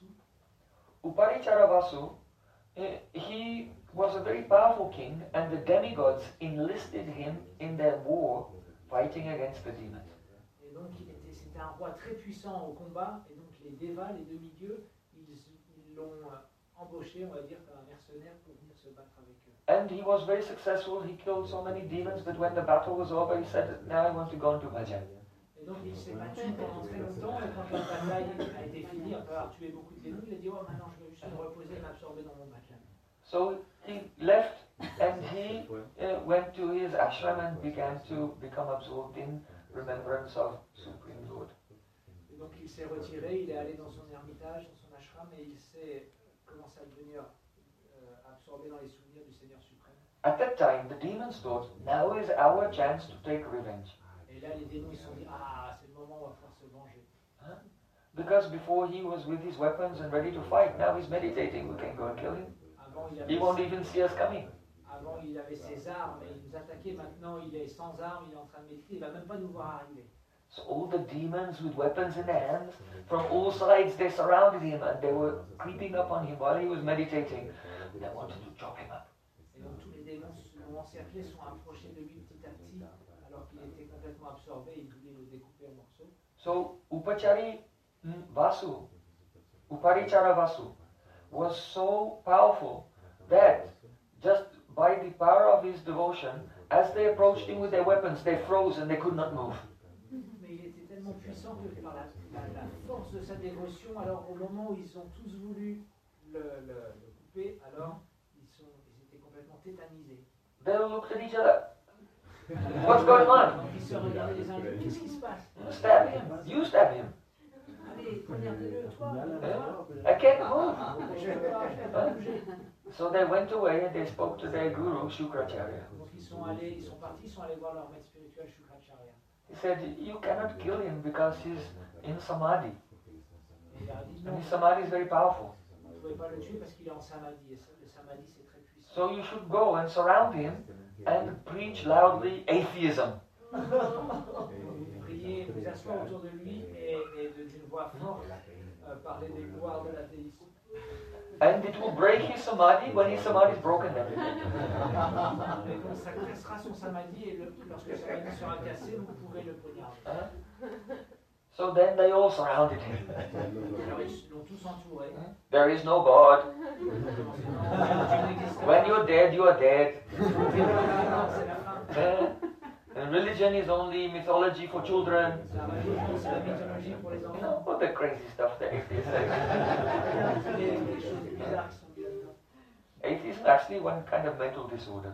S1: Uparichara Vasu, uh, he was a very powerful king, and the demigods enlisted him in their war fighting against the demons.
S2: Et donc il était, c'était un roi très puissant au combat, et donc les devas, les demi-dieux, ils, ils l'ont embauché, on va dire, comme un mercenaire pour venir se battre avec eux.
S1: And he was very successful, he killed so many demons, but when the battle was over, he said, now I want to go into bhajan.
S2: Et donc il s'est battu pendant très longtemps, et quand la bataille a été finie, après avoir tué beaucoup de démons, il a dit, oh maintenant je vais juste me reposer et m'absorber dans mon bhajan.
S1: So he left and he uh, went to his ashram and began to become absorbed in remembrance of Supreme Lord.
S2: Et donc il s'est retiré, il est allé dans son ermitage, dans son ashram, et il s'est commencé à devenir euh, absorbé dans les souvenirs du Seigneur suprême.
S1: At that time, the demons thought, now is our chance to take revenge.
S2: Et là, les démons ils se sont dit, ah, c'est le moment où on va pouvoir se venger.
S1: Huh? Because before he was with his weapons and ready to fight, now he's meditating, we can go and kill him.
S2: Avant, il
S1: He
S2: avait,
S1: won't even see us coming.
S2: avant, il avait ses armes et il nous attaquait. Maintenant, il est sans armes, il est en train de méditer, il ne va même pas nous voir arriver.
S1: So all the demons with weapons in their hands, from all sides they surrounded him and they were creeping up on him while he was meditating. They wanted to chop him up.
S2: Et donc tous les démons l'ont encerclé, sont approchés de lui petit à petit, alors qu'il était complètement absorbé, ils voulaient le découper en morceaux.
S1: So Upachari mm, Vasu, Uparichara Vasu, was so powerful that just by the power of his devotion, as they approached him with their weapons, they froze and they could not move.
S2: Mais il était tellement puissant que par la, la, la force de sa dévotion, alors au moment où ils ont tous voulu le, le, le couper, alors ils, sont, ils étaient complètement tétanisés.
S1: They looked at each other. What's going on?
S2: Donc ils se regardaient les uns les autres, qu'est-ce qui se passe?
S1: Stab him. You stab him.
S2: Allez, regardez-le, toi, toi.
S1: I can't move.
S2: Je ne peux pas, je peux pas bouger.
S1: So they went away and they spoke to their guru, Shukracharya.
S2: Donc ils sont allés, ils sont partis, ils sont allés voir leur maître spirituel Shukracharya.
S1: He said, you cannot kill him because he's in Samadhi.
S2: Et il leur a dit non,
S1: And his Samadhi is very powerful.
S2: vous ne pouvez pas le tuer parce qu'il est en samadhi. Et le samadhi c'est très puissant.
S1: So you should go and surround him and preach loudly atheism.
S2: Vous priez, vous asseoir autour de lui et, et de- d'une voix forte euh, parler des gloires de l'athéisme.
S1: And it will break his Samadhi. When his Samadhi is broken, then.
S2: Et donc ça cassera son samadhi et le, lorsque le samadhi sera cassé, vous pourrez le poignarder.
S1: Huh? So then they all surrounded him.
S2: Alors ils l'ont tous entouré.
S1: There is no God.
S2: Dieu n'existe pas.
S1: When you're dead, you are dead.
S2: C'est la fin.
S1: Uh, and religion is only mythology for children.
S2: La religion, c'est la mythologie pour les
S1: You
S2: enfants.
S1: know, all the crazy stuff that atheists say.
S2: Les, les choses bizarres qui sont dites là-dedans.
S1: Atheism is actually one kind of mental disorder.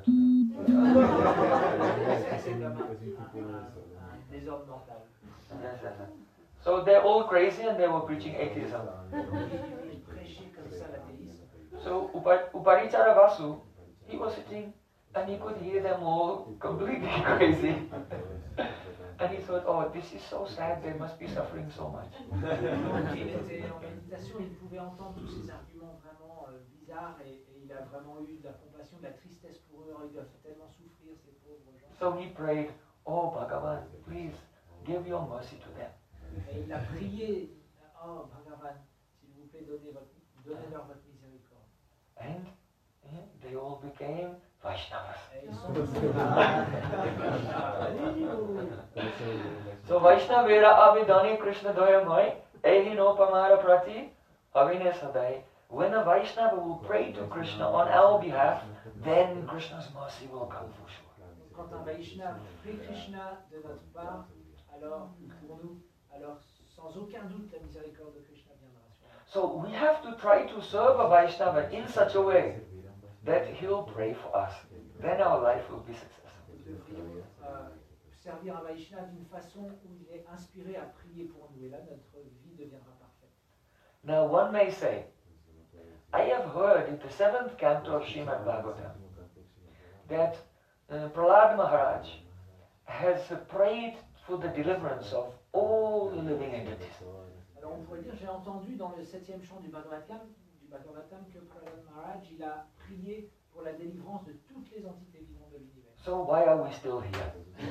S2: C'est comme un, un, un désordre mental.
S1: Yes, yes, yes. So they're all crazy and they were preaching atheism.
S2: Ils prêchaient comme ça l'athéisme.
S1: So Upa- Uparichara Vasu, he was sitting and he could hear them all completely crazy. And he thought, oh, this is so sad, they must be suffering so much.
S2: Donc il était en méditation, il pouvait entendre tous ces arguments vraiment euh, bizarres et, et il a vraiment eu de la compassion, de la tristesse pour eux. Ils doivent tellement souffrir, ces pauvres gens.
S1: So he prayed, oh Bhagavan, please give your mercy to them.
S2: Et il a prié, oh Bhagavan, s'il vous plaît, donnez votre, donnez-leur votre miséricorde.
S1: And Yeah, they all became Vaishnavas.
S2: Et ils sont devenus Vaishnavas.
S1: So Vaishnavera abhidhani Krishna doyamai ehino pamara prati avine sadai. When a Vaishnava will pray to Krishna on our behalf, then Krishna's mercy will come for sure.
S2: Quand un Vaishnava prie Krishna de notre part, alors pour nous, alors sans aucun doute la miséricorde de Krishna viendra sur nous.
S1: So we have to try to serve a Vaishnava in such a way that he'll pray for us. Then our life will be successful.
S2: Nous devrions euh, servir un Vaishnava d'une façon où il est inspiré à prier pour nous. Et là, notre vie deviendra parfaite.
S1: Now one may say, I have heard in the seventh canto of Srimad Bhagavatam that uh, Prahlad Maharaj has uh, prayed for the deliverance of all the living entities.
S2: Alors on pourrait dire, j'ai entendu dans le septième chant du Bhagavatam, du Bhagavatam que Prahlad Maharaj, il a prié pour la délivrance de toutes les entités vivantes de l'univers.
S1: So why are we still here?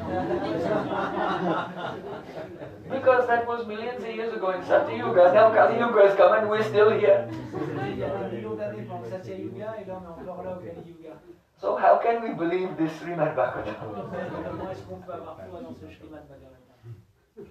S1: Because that was millions of years ago in Satya Yuga. Now Kali Yuga has come and we're still here.
S2: Il y a un million d'années pendant Satya Yuga et là on est encore là au Kali Yuga.
S1: So how can we believe this Srimad Bhagavatam?
S2: Comment est-ce qu'on peut avoir foi dans ce Srimad Bhagavatam?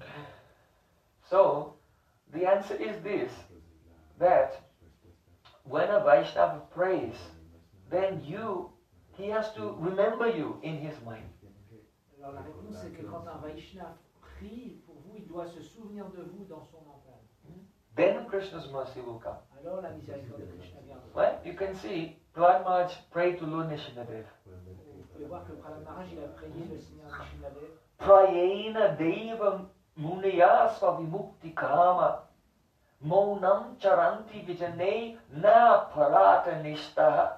S1: So the answer is this, that when a Vaishnava prays, then you, he has to remember you in his mind.
S2: Alors la réponse c'est que quand un Vaishnava prie pour vous, il doit se souvenir de vous dans son mental.
S1: Then Krishna's mercy will come.
S2: Alors la miséricorde de Krishna viendra.
S1: Well, you can see Prahlad Maharaj prayed to Lord Nrsimhadev.
S2: Vous pouvez voir que Prahlad Maharaj il a prié le Seigneur Nrsimhadev.
S1: Prayena Deva Muniya Svavimukti Kama Maunam Charanti Vijane Na Parata Nishtaha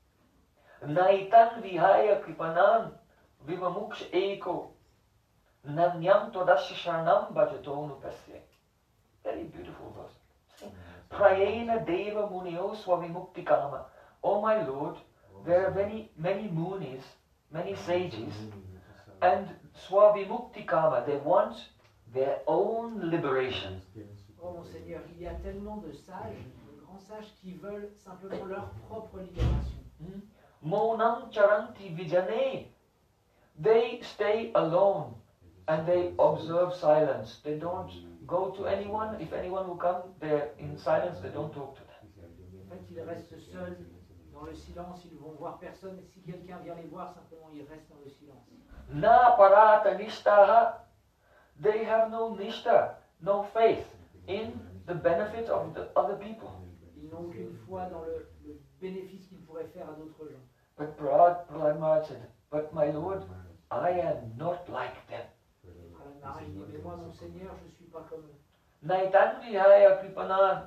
S1: Naitan Vihaya Kripanan Vivamuksh Eko Nanyam Todasya Sharanam Bhajato Nupasya. Very beautiful verse. Prayena Deva Muniyo Svavimukti Kama. Oh my Lord, there are many, many munis, many sages, and Svavimukti Kama, they want their own liberation.
S2: Oh mon Seigneur, il y a tellement de sages, de grands sages qui veulent simplement leur propre libération.
S1: Monam Charanti Vijane. They stay alone and they observe silence. They don't go to anyone. If anyone will come, they're in silence, they don't talk to them.
S2: En fait, ils restent seuls dans le silence, ils vont voir personne. Et si quelqu'un vient les voir, simplement ils restent dans le silence.
S1: Na parata nishtaha. They have no nishta, no faith in the benefit of the other people.
S2: Ils n'ont aucune foi dans le, le bénéfice qu'ils pourraient faire à d'autres gens.
S1: But Prahlad Maharaj said, but my Lord, I am not like them.
S2: Prahlad Maharaj dit, mais moi, mon Seigneur, je ne suis pas comme eux.
S1: Naitan vihaya kripanan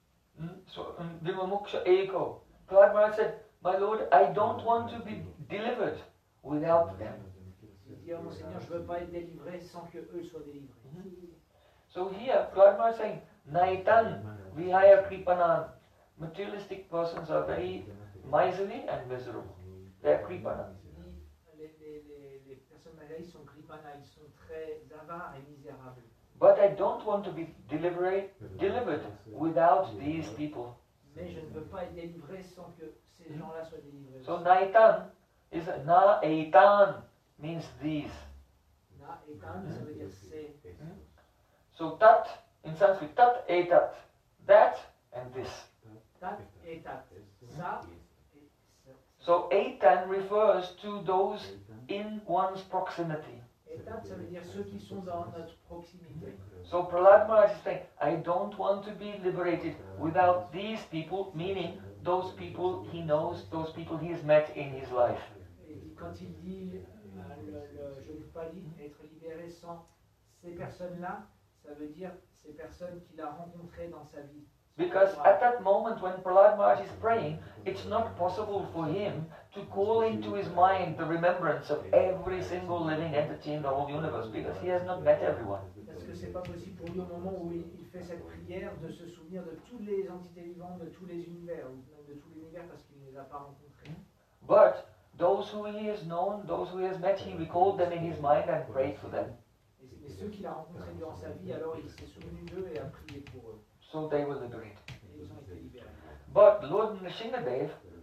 S1: vimamuksha eko. Prahlad Maharaj said, my Lord, I don't want to be delivered without them.
S2: Il dit, oh mon Seigneur, je ne veux pas être délivré sans que eux soient délivrés.
S1: So here, Prahlad Maharaj is saying, Naitan vihaya kripanan. Materialistic persons are very miserly and miserable. They are kripanan.
S2: Les, les, les, les personnes matérialistes sont kripana, ils sont très avares et misérables.
S1: But I don't want to be delivered, delivered without these people.
S2: Mais je ne veux pas être délivré sans que ces gens-là soient délivrés.
S1: So Naitan is na eitan means these.
S2: Na etan, ça veut dire c'est.
S1: So tat in Sanskrit, tat etat, that and this.
S2: Tat et tat. Ça et ça.
S1: So eitan refers to those in one's proximity.
S2: Et tat, ça veut dire ceux qui sont dans notre proximité.
S1: So Prahlad Maharaj is saying, I don't want to be liberated without these people, meaning those people he knows, those people he has met in his life.
S2: Et quand il dit, euh, le, le, je ne veux pas li- être libéré sans ces personnes-là, ça veut dire ces personnes qu'il a rencontrées dans sa vie.
S1: Because at that moment when Prahlad Maharaj is praying, it's not possible for him to call into his mind the remembrance of every single living entity in the whole universe, because he has not met everyone.
S2: Parce que c'est pas possible pour lui au moment où il, il fait cette prière de se souvenir de toutes les entités vivantes, de tous les univers, ou même de tous l'univers parce qu'il ne les a pas rencontrés.
S1: But those who he has known, those who he has met, he recalled them in his mind and prayed for them.
S2: Et, mais ceux qu'il a rencontrés durant sa vie, alors il s'est souvenu d'eux et a prié pour eux.
S1: So they were liberated.
S2: Et ils ont été libérés.
S1: But Lord Nrsimhadev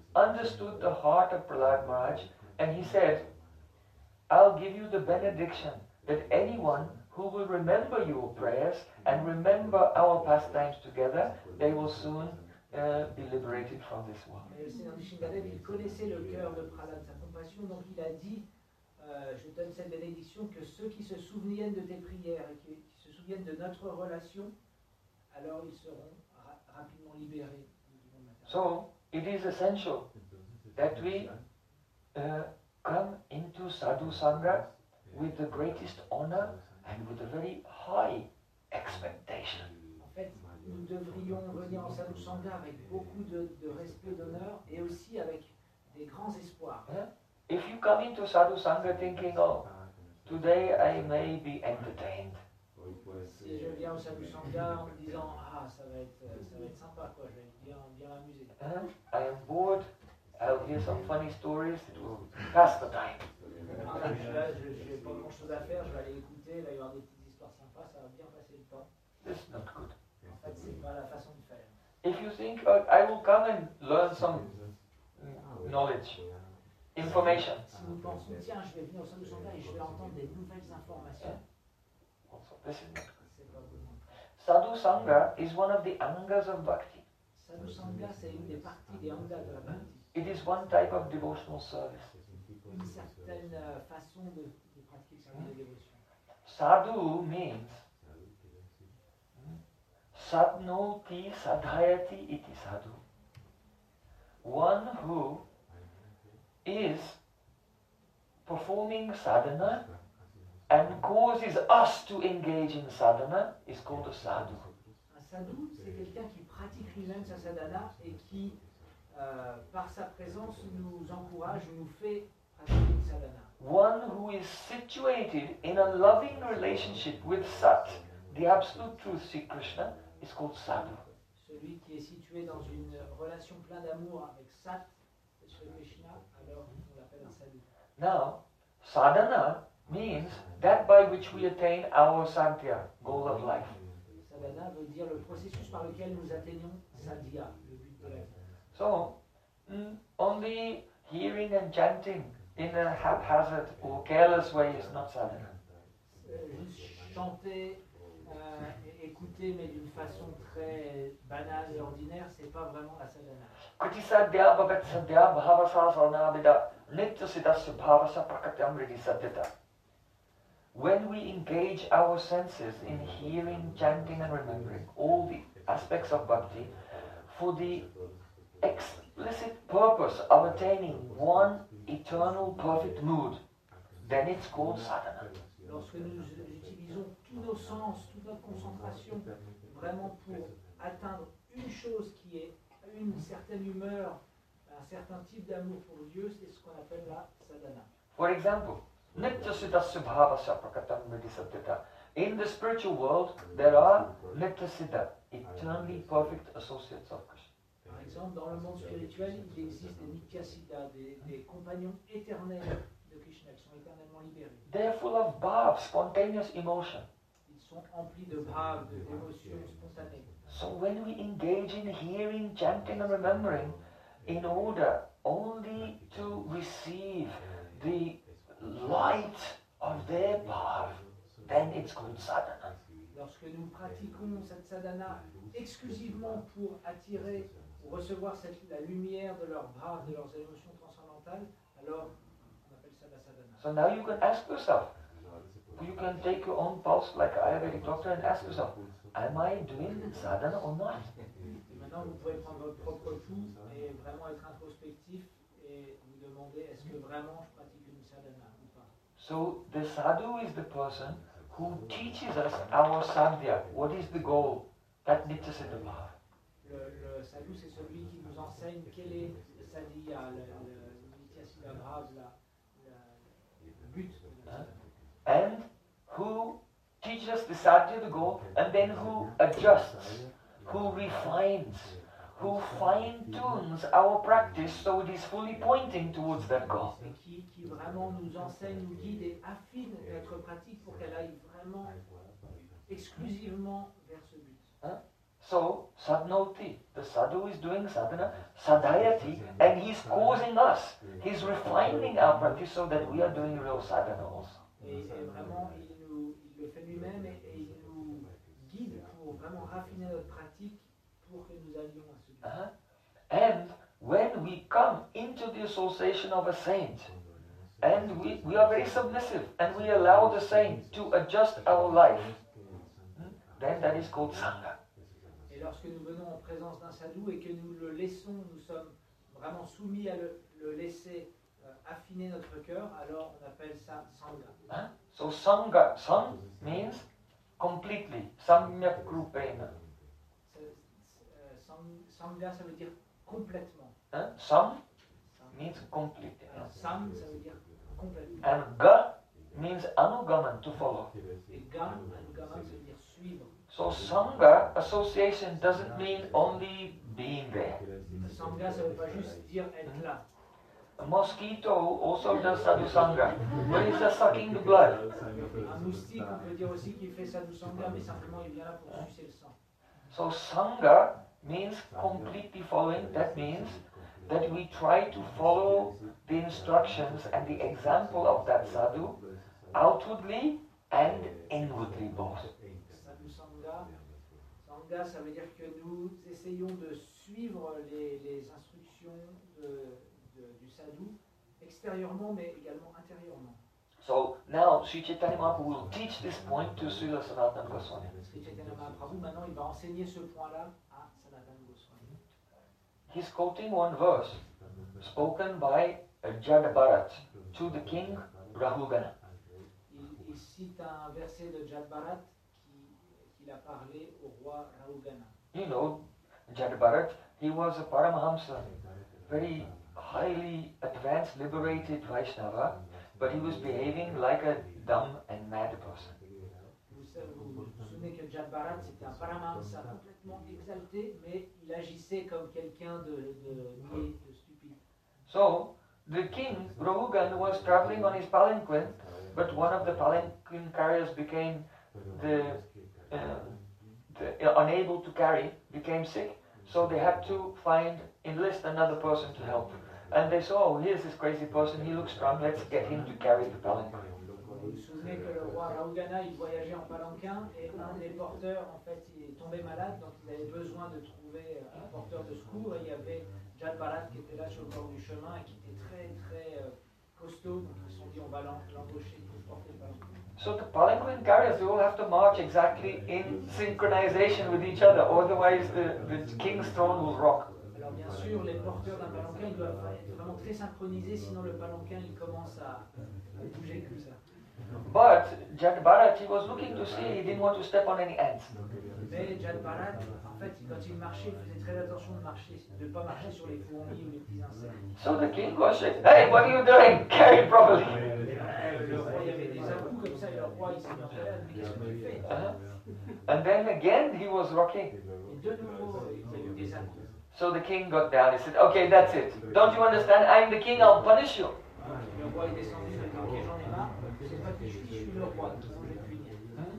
S1: understood the heart of Prahlad Maharaj, and he said, I'll give you the benediction that anyone who will remember your prayers and remember our pastimes together, they will soon uh, be liberated from this world.
S2: Et le Seigneur Nishingadev, il connaissait le cœur de Prahlad, sa compassion, donc il a dit, euh, je donne cette bénédiction, que ceux qui se souviennent de tes prières et qui, qui se souviennent de notre relation, alors ils seront ra rapidement libérés du monde matériel.
S1: So, it is essential that we uh, come into Sadhu Sangha with the greatest honor and with a very high expectation.
S2: En fait, nous devrions venir en Sadhu Sangha avec beaucoup de, de respect, d'honneur et aussi avec des grands espoirs.
S1: Yeah? If you come into Sadhu Sangha thinking, oh, today I may be entertained,
S2: Si je viens au Sadhu Sangha en me disant ah ça va être ça va être sympa quoi, je vais bien bien m'amuser.
S1: huh? I am bored, I'll hear some funny stories, it will pass the time.
S2: Ah, je suis là, je n'ai pas grand chose à faire, je vais aller écouter, il va y avoir des petites histoires sympas, ça va bien passer le temps.
S1: This is not good.
S2: En fait, c'est pas la façon de faire.
S1: If you think, oh, I will come and learn some mm, knowledge, information,
S2: Si nous pensons tiens, je vais venir au Sadhu Sangha et je vais entendre des nouvelles informations,
S1: also this is not good.
S2: c'est pas bon.
S1: Sadhu Sangha is one of the angas of bhakti.
S2: Sadhu Sangha, c'est une des parties des angas de la bhakti.
S1: It is one type of devotional service.
S2: Une certaine euh, façon de, de pratiquer le service de dévotion.
S1: Sadhu means sadnoti sadhayati iti sadhu. One who is performing sadhana and causes us to engage in sadhana is called a sadhu.
S2: Un sadhu, c'est quelqu'un qui pratique lui-même sa sadhana et qui, euh, par sa présence, nous encourage, nous fait pratiquer une sadhana.
S1: One who is situated in a loving relationship with Sat, the absolute truth, Sri Krishna, is called sadhu.
S2: Celui qui est situé dans une relation pleine d'amour avec Sat, Sri Krishna, alors on l'appelle un sadhu.
S1: Now, sadhana means that by which we attain our sadhya, goal of life.
S2: Sadhana veut dire le processus par lequel nous atteignons sadhya, le but de la vie.
S1: So, mm, only hearing and chanting in a haphazard or careless way is not sadhana.
S2: Euh, juste chanter, euh, et écouter, mais d'une façon très banale et ordinaire, c'est pas vraiment la sadhana.
S1: Kritisadhya bhagat sadhya bhavasa sarnabhida nityasidasya bhavasa prakatyam ridi sadyata. When we engage our senses in hearing, chanting and remembering all the aspects of bhakti for the explicit purpose of attaining one eternal perfect mood, then it's called sadhana.
S2: Lorsque nous utilisons tous nos sens, toute notre concentration, vraiment pour atteindre une chose qui est une certaine humeur, un certain type d'amour pour Dieu, c'est ce qu'on appelle la sadhana.
S1: For example, Nityasiddhasya bhavasya prakatam ridi sadyata. In the spiritual world, there are Nityasiddha, eternally perfect associates of Krishna.
S2: Par exemple, dans le monde spirituel, il existe des Nityasiddha, des, des compagnons éternels de Krishna qui sont éternellement libérés.
S1: They are full of bhav, spontaneous emotion.
S2: Ils sont emplis de bhav, de d'émotions spontanées.
S1: So when we engage in hearing, chanting and remembering, in order only to receive the light of their bhav, then it's called sadhana.
S2: Lorsque nous pratiquons cette sadhana exclusivement pour attirer ou recevoir cette, la lumière de leur bhav, de leurs émotions transcendantales, alors on appelle ça la sadhana.
S1: So now you can ask yourself, you can take your own pulse like an Ayurvedic doctor and ask yourself, am I doing sadhana or not?
S2: Et maintenant, vous pouvez prendre votre propre pouls et vraiment être introspectif et vous demander est-ce que vraiment je pratique une sadhana ou pas.
S1: So the sadhu is the person who teaches us our sadhya. What is the goal? That nityasiddha bhava.
S2: Le, le sadhu, c'est celui qui nous enseigne quel est le sadhya, le, le nityasiddha bhava, la, la, le but de la sadhana.
S1: And who teaches us the sadhya, the goal, and then who adjusts, who refines, who fine-tunes our practice so it is fully pointing towards that goal.
S2: Et qui, qui vraiment nous enseigne, nous guide et affine notre pratique pour qu'elle aille vraiment exclusivement vers ce but.
S1: Huh? So, sadnoti, the sadhu is doing sadhana, sadhayati, and he's causing us. He's refining our practice so that we are doing real sadhana also.
S2: Et, et vraiment, il, nous, il le fait lui-même et, et il nous guide pour vraiment raffiner notre pratique pour que nous allions à ce but.
S1: Uh-huh. And when we come into the association of a saint, and we, we are very submissive, and we allow the saint to adjust our life, then that is called sangha.
S2: Et lorsque nous venons en présence d'un sadhu et que nous le laissons, nous sommes vraiment soumis à le, le laisser euh, affiner notre cœur, alors on appelle ça sangha.
S1: Huh? So sangha, sang means completely, samyak rupena.
S2: C'est- c'est, euh, sang- Sangha, ça veut dire complètement.
S1: Huh? Sam
S2: Sang-
S1: means completely.
S2: Alors, sam, ça veut dire complètement.
S1: And ga means anugaman, to follow.
S2: Et ga, anugama, ça veut dire suivre.
S1: So sangha, association, doesn't mean only being there.
S2: Sangha, ça veut pas juste dire être là.
S1: A mosquito also does sadhu sangha, but it's just sucking the blood.
S2: Un moustique, on peut dire aussi qu'il fait sadhu sangha, mais simplement il vient là pour sucer le sang.
S1: So sangha means completely following. That means that we try to follow the instructions and the example of that sadhu outwardly and inwardly both.
S2: Sadhu sangha, sangha, ça veut dire que nous essayons de suivre les, les instructions de, de, du sadhu extérieurement, mais également intérieurement.
S1: So now Sri Chaitanya Mahaprabhu will teach this point to Srila Sanatana Goswami.
S2: Sri Chaitanya Mahaprabhu, maintenant, il va enseigner ce point-là à Sanatana Goswami.
S1: He's quoting one verse spoken by Jad Bharat to the king Rahugana.
S2: Il, il cite un verset de Jad Bharat qui, qu'il a parlé au roi Rahugana.
S1: You know, Jad Bharat, he was a Paramahamsa, very highly advanced, liberated Vaishnava, but he was behaving like a dumb and mad person.
S2: Vous savez- vous vous souvenez que Jad Bharat, c'était un Paramahamsa complètement exalté, mais il agissait comme quelqu'un de, de niais, de stupide.
S1: So, the king, Rahugan, was traveling on his palanquin, but one of the palanquin carriers became the, uh, the uh, unable to carry, became sick, so they had to find, enlist another person to help. And they saw, oh, here's this crazy person, he looks strong, let's get him to carry the palanquin.
S2: Vous vous souvenez que le roi Rahugana, il voyageait en palanquin et un des porteurs, en fait, il est tombé malade, donc ils avaient besoin de trouver un porteur de secours. Et il y avait Jad Bharat qui était là sur le bord du chemin et qui était très très euh, costaud. Donc ils se sont dit on va l'em- l'embaucher pour porter le palanquin.
S1: So the palanquin carriers, they all have to march exactly in synchronization with each other, otherwise the, the king's throne will rock.
S2: Alors bien sûr, les porteurs d'un palanquin, ils doivent être vraiment très synchronisés, sinon le palanquin il commence à, à bouger comme ça.
S1: But Jad Bharat, he was looking to see, he didn't want to step on any ants.
S2: Mais Jad Bharat, en fait, quand il marchait, il faisait très attention de marcher, de ne pas marcher sur les fourmis ou les petits insectes.
S1: So the king was saying, hey, what are you doing? Carry properly.
S2: Le roi, il y avait des à-coups comme ça, et le roi, il s'est mis en colère, mais qu'est-ce que tu fais?
S1: Uh-huh. And then again he was rocking.
S2: Et de nouveau, il y a eu des à-coups.
S1: So the king got down, he said, okay, that's it. Don't you understand? I'm the king, I'll punish you.
S2: Le roi est descendu, il a dit, ok, j'en ai marre, c'est pas que je suis, je suis le roi, donc je vais le punir.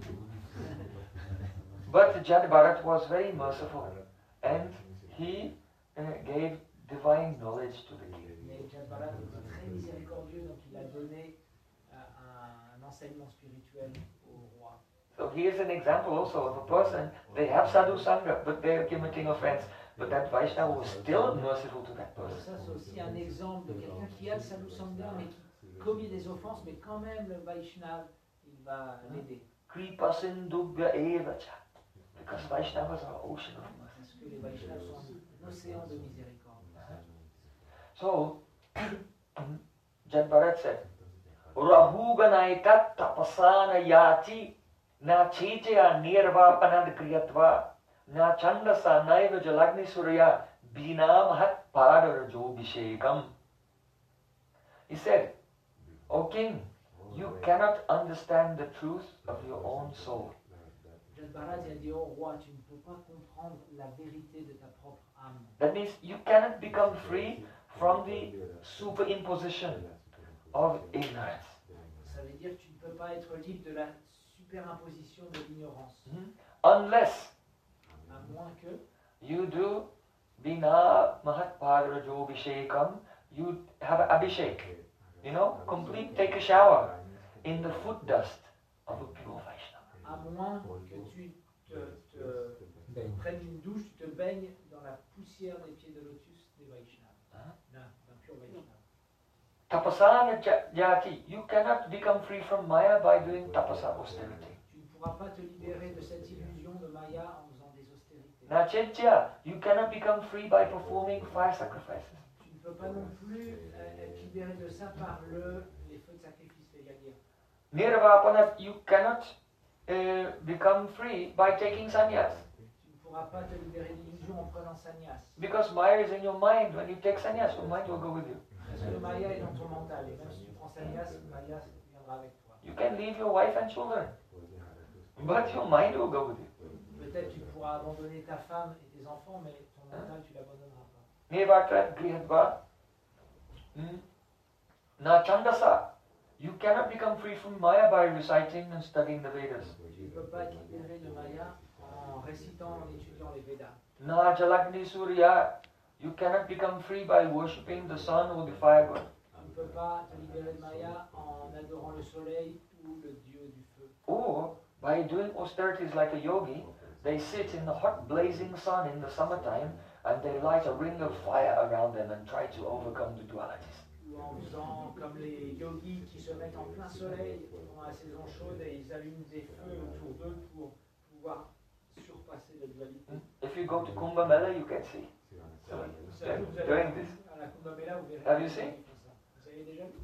S1: But Jad Bharat was very merciful and he uh, gave divine knowledge to the king.
S2: Mais Jad Bharat était très miséricordieux, donc il a donné euh, un enseignement spirituel au roi.
S1: So here's an example also of a person, they have sadhu sangha, but they're committing offense. But that Vaishnava was still merciful to that
S2: Donc
S1: person.
S2: ça, c'est aussi un exemple de quelqu'un qui a le sadhu sangha, mais qui commet des offenses, mais quand même le Vaishnava, il va l'aider.
S1: Kripa sindubhya eva cha. Because Vaishnavas are ocean of mercy.
S2: Parce que les Vaishnavas sont un océan de miséricorde.
S1: So, Jad Bharat said, Rahuganaita tapasana yati na chechaya nirvapanad kriyatva na chandasa naiva jalagni surya binamahat padarajobhishekam. He said, O king, you cannot understand the truth of your own soul.
S2: Jad Bharat il a dit au roi, tu ne peux pas comprendre la vérité de ta propre âme.
S1: That means you cannot become free from the superimposition of ignorance.
S2: Ça veut dire que tu ne peux pas être libre de la superimposition de l'ignorance.
S1: Unless
S2: À moins que
S1: you do Bina Mahatpadra Abhishekam, you have an abhishek, you know, complete, take a shower in the foot dust of a pure Vaishnava.
S2: à moins que tu te, te
S3: Baigne.
S2: prennes une douche, tu te baignes dans la poussière des pieds de lotus des Vaishnavas,
S1: Hein?
S2: d'un d'un pur Vaishnava.
S1: Tapasana jati, you cannot become free from Maya by doing tapasa, austerity.
S2: Tu ne pourras pas te libérer de cette illusion de Maya en faisant des austérités.
S1: Nachetya, you cannot become free by performing fire sacrifices.
S2: Tu ne peux pas non plus euh, être libéré de ça par le, les feux de sacrifice, les yagyas.
S1: Nirvapana, you cannot uh, become free by taking sannyas.
S2: Tu ne pourras pas te libérer de l'illusion en prenant sannyas.
S1: Because Maya is in your mind. When you take sannyas, your mind will go with you.
S2: Parce que Maya est dans ton mental. Et même si tu prends sannyas, Maya viendra avec toi.
S1: You can leave your wife and children, but your mind will go with you.
S2: Peut-être tu pourras abandonner ta femme et tes enfants, mais ton mental, tu l'abandonneras pas.
S1: Nirvatrat grihadva. Na chandasa. You cannot become free from Maya by reciting and studying the Vedas.
S2: Tu ne peux pas être libéré de Maya en récitant, en étudiant les Védas.
S1: Na jalagni surya. You cannot become free by worshipping the sun or the fire god.
S2: Tu ne peux pas te libérer de Maya en adorant le soleil ou le dieu du feu.
S1: Or by doing austerities like a yogi, they sit in the hot blazing sun in the summertime and they light a ring of fire around them and try to overcome the dualities.
S2: Ou en faisant comme les yogis qui se mettent en plein soleil pendant la saison chaude et ils allument des feux autour d'eux pour pouvoir surpasser la dualité.
S1: If you go to Kumbh Mela, you can see.
S2: Ça, vous
S1: They're
S2: allez
S1: doing this.
S2: à la Kumbh Mela, vous verrez.
S1: Have you seen?
S2: qu'ils font ça. Vous avez déjà vu?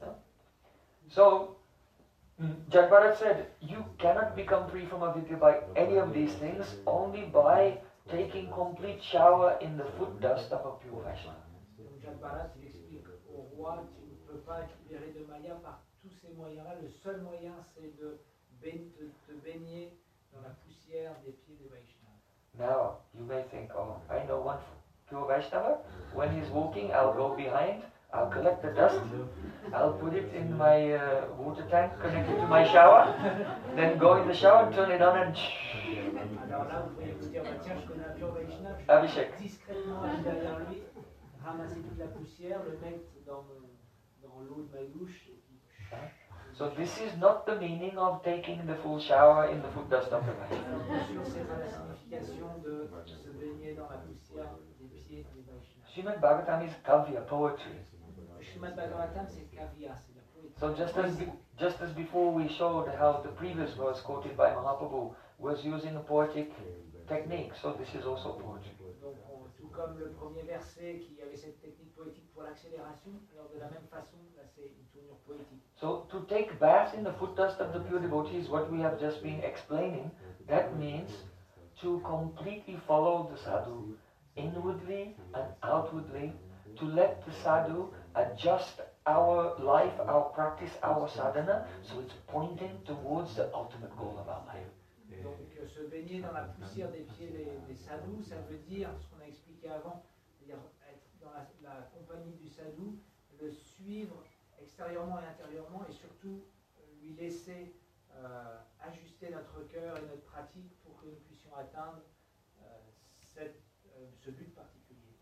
S1: So, Jadbharat said, you cannot become free from avidya by any of these things, only by taking complete shower in the foot dust of a pure Vaishnava.
S2: Donc Jacques Barat, il explique au roi, tu ne peux pas être libéré de Maya par tous ces moyens-là. Le seul moyen, c'est de baigner, de, de baigner dans la poussière des pieds des Vaishnavas.
S1: Now, you may think, oh, I know one pure Vaishnava. When he's walking, I'll go behind, I'll collect the dust, I'll put it in my uh, water tank connected to my shower, then go in the shower, turn it on and
S2: Alors là, vous pouvez vous dire, bah, tiens, je connais un pur Vaishnava, je
S1: Abhishek.
S2: vais discrètement aller derrière lui, ramasser toute la poussière, le mettre dans, mon, dans l'eau de ma douche, et puis...
S1: So this is not the meaning of taking the full shower in the foot dust of the Vaishnava.
S2: Alors bien sûr, c'est pas la signification de se baigner dans la poussière des pieds des Vaishnavas.
S1: Srimad Bhagavatam is kavya, poetry.
S2: Le Srimad Bhagavatam, c'est kavya, c'est la poésie.
S1: So just as be, just as before we showed how the previous verse quoted by Mahaprabhu was using a poetic technique, so this is also poetry.
S2: Donc, on- tout comme le premier verset qui avait cette technique poétique pour l'accélération, alors de la même façon, là c'est une tournure poétique.
S1: So to take bath in the foot dust of the pure devotees, what we have just been explaining, that means to completely follow the sadhu inwardly and outwardly, to let the sadhu adjust our life, our practice, our sadhana, so it's pointing towards the ultimate goal of our life.
S2: Donc euh, se baigner dans la poussière des pieds des, des sadhus, ça veut dire ce qu'on a expliqué avant, c'est-à-dire être dans la, la compagnie du sadhu, le suivre extérieurement et intérieurement, et surtout euh, lui laisser euh, ajuster notre cœur et notre pratique pour que nous puissions atteindre euh, cette, euh, ce but particulier.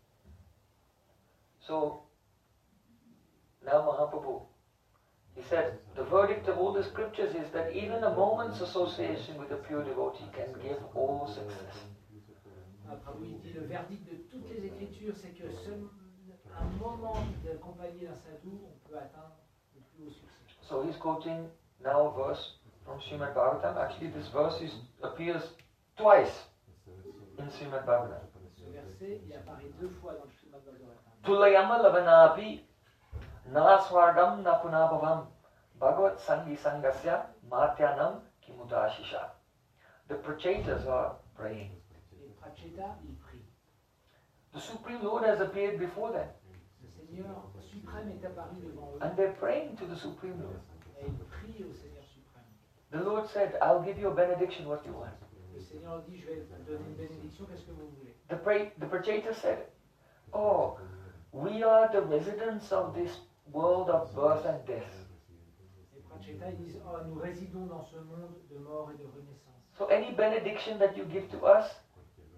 S1: So now Mahaprabhu, he said, the verdict of all the scriptures is that even a moment's association with a pure devotee can give all success.
S2: Prabhu il dit le verdict de toutes les écritures, c'est que seul un moment de compagnie d'un sadhu, on peut atteindre le plus haut succès.
S1: So he's quoting now a verse from Srimad Bhagavatam. Actually, this verse is, appears twice in Srimad Bhagavatam.
S2: Ce verset, il apparaît deux fois dans le Srimad Bhagavatam.
S1: Tulayama lavanapi na swardam na punabhavam bhagavat sangi sangasya matyanam kimutashisha. The prachetas are praying.
S2: Les Pracheta, ils prient.
S1: The Supreme Lord has appeared before them.
S2: Le Seigneur suprême est apparu devant eux
S1: And they're praying to the Supreme Lord.
S2: et ils prient au Seigneur suprême.
S1: The Lord said, I'll give you a benediction, what you want.
S2: Le Seigneur dit, je vais te donner une bénédiction, qu'est-ce que vous voulez?
S1: The, pra- the Pracheta said, oh, we are the residents of this world of birth and death.
S2: Les Pracheta, ils disent, oh, nous résidons dans ce monde de mort et de renaissance.
S1: So any benediction that you give to us,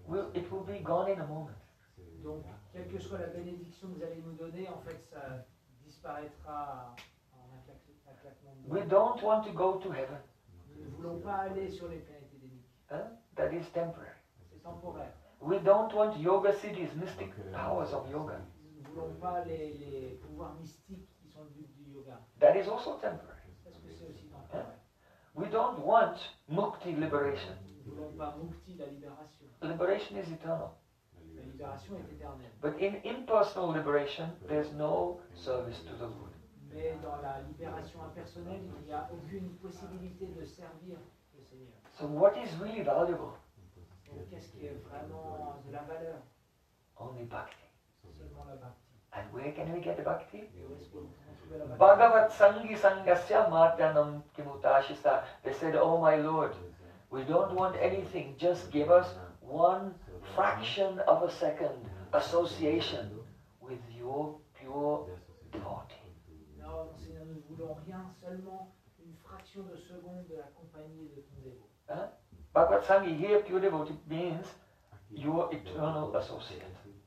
S1: will, it will be gone in a moment.
S2: Donc, quelle que soit la bénédiction que vous allez nous donner, en fait, ça disparaîtra en un claque- un claquement de
S1: We
S2: doigts.
S1: don't want to go to heaven.
S2: Nous ne voulons pas aller sur les planètes édéniques.
S1: Huh? That is temporary.
S2: C'est temporaire.
S1: We don't want yoga cities, mystic powers of yoga.
S2: Nous ne voulons pas les, les pouvoirs mystiques qui sont le but du yoga.
S1: That is also temporary.
S2: Parce que c'est aussi temporaire.
S1: We don't want mukti, liberation.
S2: Nous ne voulons pas mukti, la libération.
S1: Liberation is eternal.
S2: La libération est éternelle.
S1: But in impersonal liberation, there's no service to the Lord.
S2: Mais dans la libération impersonnelle, il n'y a aucune possibilité de servir le Seigneur.
S1: So what is really valuable?
S2: Donc, qu'est-ce qui est vraiment de la valeur?
S1: Only bhakti.
S2: Seulement la bhakti.
S1: And where can we get the bhakti?
S2: Et où est-ce que nous pouvons trouver la bhakti?
S1: Bhagavat Sangi Sangasya Madhyanam Kimutashisa. They said, Oh my Lord, we don't want anything, just give us one fraction of a second association with your pure devotee.
S2: Non, Seigneur, nous ne voulons rien, seulement une fraction de seconde de la compagnie de ton dévot.
S1: Huh? Bhagavat Sangi here, pure devotee, means your eternal associate.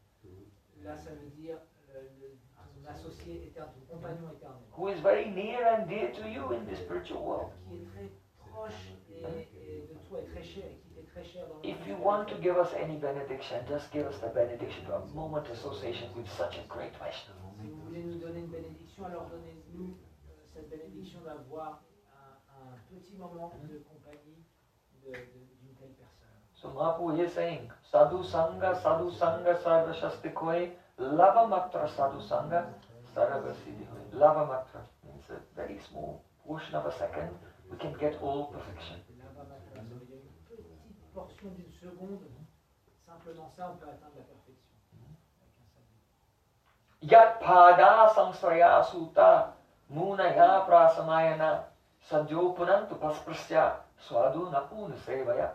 S2: Là, ça veut dire euh, le- ton associé éternel, ton compagnon éternel,
S1: Who is very near and dear to you in the spiritual world.
S2: qui est très proche et, et de toi et très cher, et qui t'est très cher dans le
S1: If
S2: monde
S1: you
S2: spirituel.
S1: want to give us any benediction, just give us the benediction, a moment association with such a great Vaishnava.
S2: Si vous voulez nous donner une bénédiction, alors donnez-nous euh, cette bénédiction d'avoir un, un petit moment de compagnie de- de- d'une telle personne.
S1: So Mahaprabhu is saying, Sadhu Sangha, Sadhu Sangha, Sarva Shasti Koi, Lava Matra Sadhu Sangha, Sarva Siddhi Koi. Lava Matra means a very small portion of a second, we can get all perfection.
S2: Et là, va maintenant, ça veut dire une petite portion d'une seconde. Simplement ça, on peut atteindre la perfection. Avec un sadhu.
S1: Yat Pada Samsraya Sutta, Munaya Prasamayana, Sadyopunantu Pasprasya, Swadu Napun Sevaya.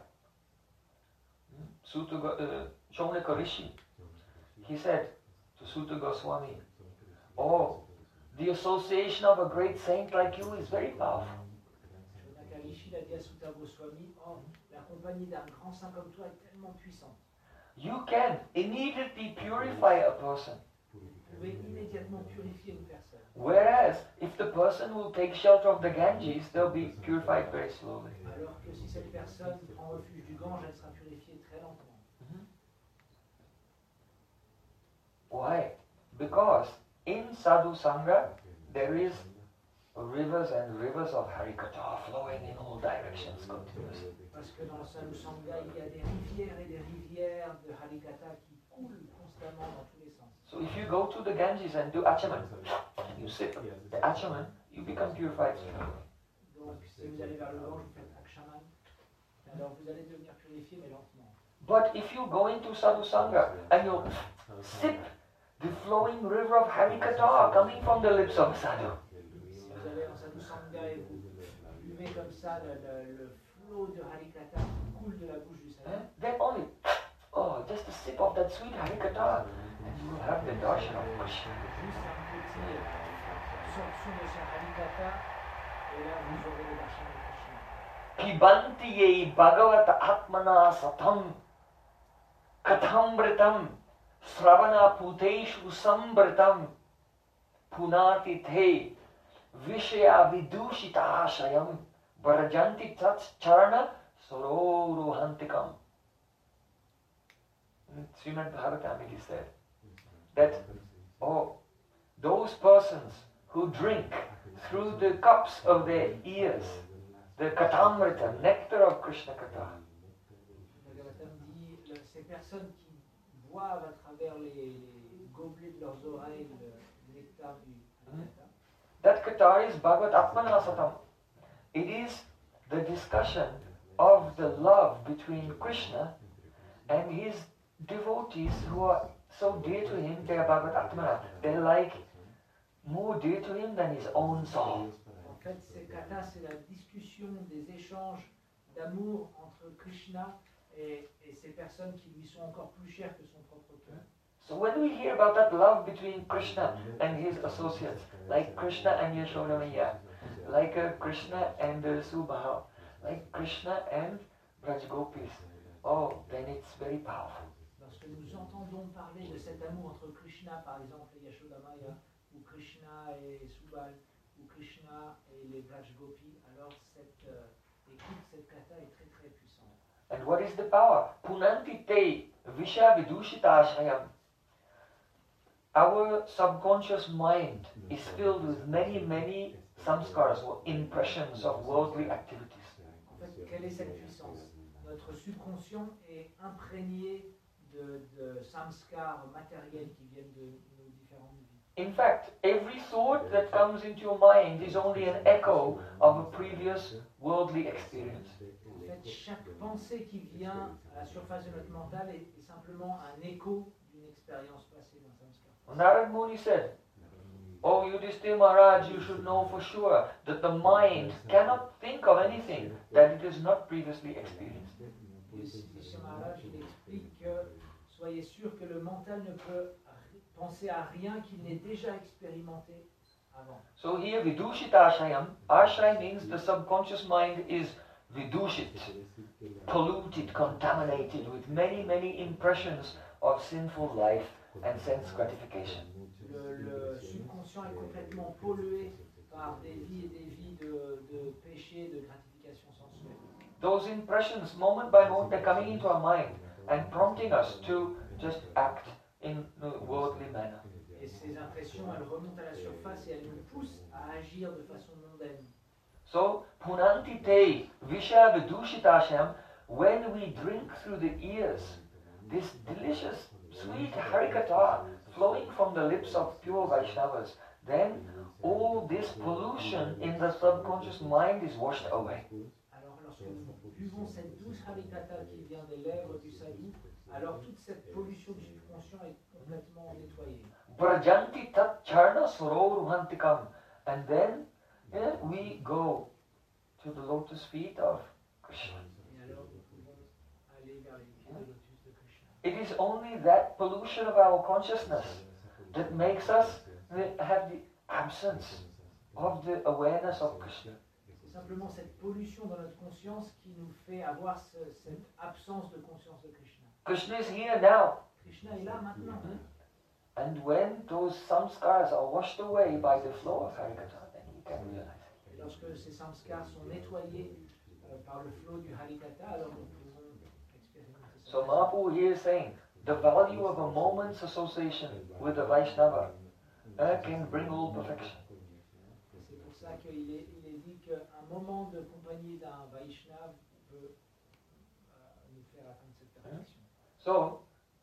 S1: Sutta Go- uh, Shaunaka Rishi, he said to Sutta Goswami, Oh, the association of a great saint like you is very powerful.
S2: Shonaka Rishi l'a dit à Sutta Goswami, oh, la compagnie d'un grand saint comme toi est tellement puissante.
S1: You can immediately purify a person.
S2: Vous pouvez immédiatement purifier une personne.
S1: Whereas, if the person will take shelter of the Ganges, they'll be purified very slowly.
S2: Alors que si cette personne prend refuge du Gange, elle sera purifiée très lentement.
S1: Why? Because in Sadhu Sangha, there is rivers and rivers of Harikatha flowing in all directions continuously.
S2: Parce que dans le Sadhu Sangha, il y a des rivières et des rivières de Harikatha qui coulent constamment dans tous les sens.
S1: So if you go to the Ganges and do achaman, and you sit the achaman, you become purified slowly.
S2: Donc si vous allez vers le Gange, vous faites Akshaman, alors vous allez devenir purifié mais lentement.
S1: But if you go into Sadhu Sangha and you sip the flowing river of Harikatha coming from the lips of a sadhu,
S2: Si vous allez en Sadhu Sangha et vous buvez comme ça le, le, le flot de Harikatha qui coule de la bouche du
S1: eh,
S2: sadhu,
S1: then only, oh, just a sip of that sweet Harikatha, and you will have the darshan of Krishna.
S2: juste un petit absorption de ce Harikatha, et là vous aurez le darshan de Krishna.
S1: Pibanti ye bhagavat atmana satam kathambritam sravana puteshu sambritam punati te vishaya vidushita ashayam vrajanti tat charana sororuhantikam. Srimad Bhagavatam said that, oh, those persons who drink through the cups of their ears the katamrita, nectar of Krishna Katha,
S2: Bhagavatam dit le- ces personnes qui boivent à travers les, les gobelets de leurs oreilles le nectar du Harikatha.
S1: that Katha is Bhagavat Atmana Satam. It is the discussion of the love between Krishna and his devotees who are so dear to him, they are Bhagavat Atmana. They're like more dear to him than his own soul.
S2: En fait, ces kathas, c'est la discussion des échanges d'amour entre Krishna et, et ces personnes qui lui sont encore plus chères que son propre cœur.
S1: So when we hear about that love between Krishna and his associates, like Krishna and Yashoda Maiya, like uh, Krishna and uh, Subhav, like Krishna and Braj Gopis, oh, then it's very powerful.
S2: Lorsque nous entendons parler de cet amour entre Krishna, par exemple, et Yashodamaya, ou Krishna et Subal, ou Krishna et les Braj Gopis, alors cette euh, écoute, cette kata est très très puissante.
S1: And what is the power? Punanti te visha vidushitashayam. Our subconscious mind is filled with many, many samskaras or impressions of worldly activities.
S2: En fait, quelle est cette puissance? Notre subconscient est imprégné de, de samskars matériels qui viennent de nos différentes vies.
S1: In fact, every thought that comes into your mind is only an echo of a previous worldly experience.
S2: En fait, chaque pensée qui vient à la surface de notre mental est, est simplement un écho d'une expérience passée d'un samskar.
S1: Narad Muni said, "Oh Yudhishthira Maharaj, you should know for sure that the mind cannot think of anything that it has not previously experienced."
S2: Yudhishthira Maharaj il explique que soyez sûr que le mental ne peut penser à rien qu'il n'ait déjà expérimenté avant.
S1: So here Vidushita Ashayam, Ashay means the subconscious mind is vidushit, polluted, contaminated with many, many impressions of sinful life and sense gratification.
S2: Le, le subconscient est complètement pollué par des vies et des vies de, de péché, de gratification sensuelle.
S1: Those impressions, moment by moment, they're coming into our mind and prompting us to just act in a worldly manner.
S2: Et ces impressions, elles remontent à la surface et elles nous poussent à agir de façon mondaine.
S1: So, punanti te visha vidushitasham, when we drink through the ears this delicious, sweet harikatha flowing from the lips of pure Vaishnavas, then all this pollution in the subconscious mind is washed away.
S2: Alors, lorsque nous buvons cette douce harikatha qui vient des lèvres du sadhu, alors toute cette pollution du subconscient est complètement nettoyée.
S1: Brajanti tat charna sororuhantikam. And then yeah, we go to the lotus feet of Krishna.
S2: Et alors, nous pouvons aller vers les pieds de lotus de Krishna.
S1: It is only that pollution of our consciousness that makes us have the absence of the awareness of Krishna.
S2: C'est simplement cette pollution dans notre conscience qui nous fait avoir ce, cette absence de conscience de Krishna.
S1: Krishna is here now.
S2: Krishna est là maintenant.
S1: And when those samskaras are washed away by the flow of Harikatha, then we can realize it.
S2: Et lorsque ces samskars sont nettoyés euh, par le flot du harikatha, alors nous pouvons expérimenter ça.
S1: So Mahaprabhu here is saying, the value of a moment's association with the Vaishnava uh, can bring all perfection.
S2: C'est pour ça qu'il est, il est dit qu'un moment de compagnie d'un Vaishnava peut euh, nous faire atteindre cette perfection.
S1: So,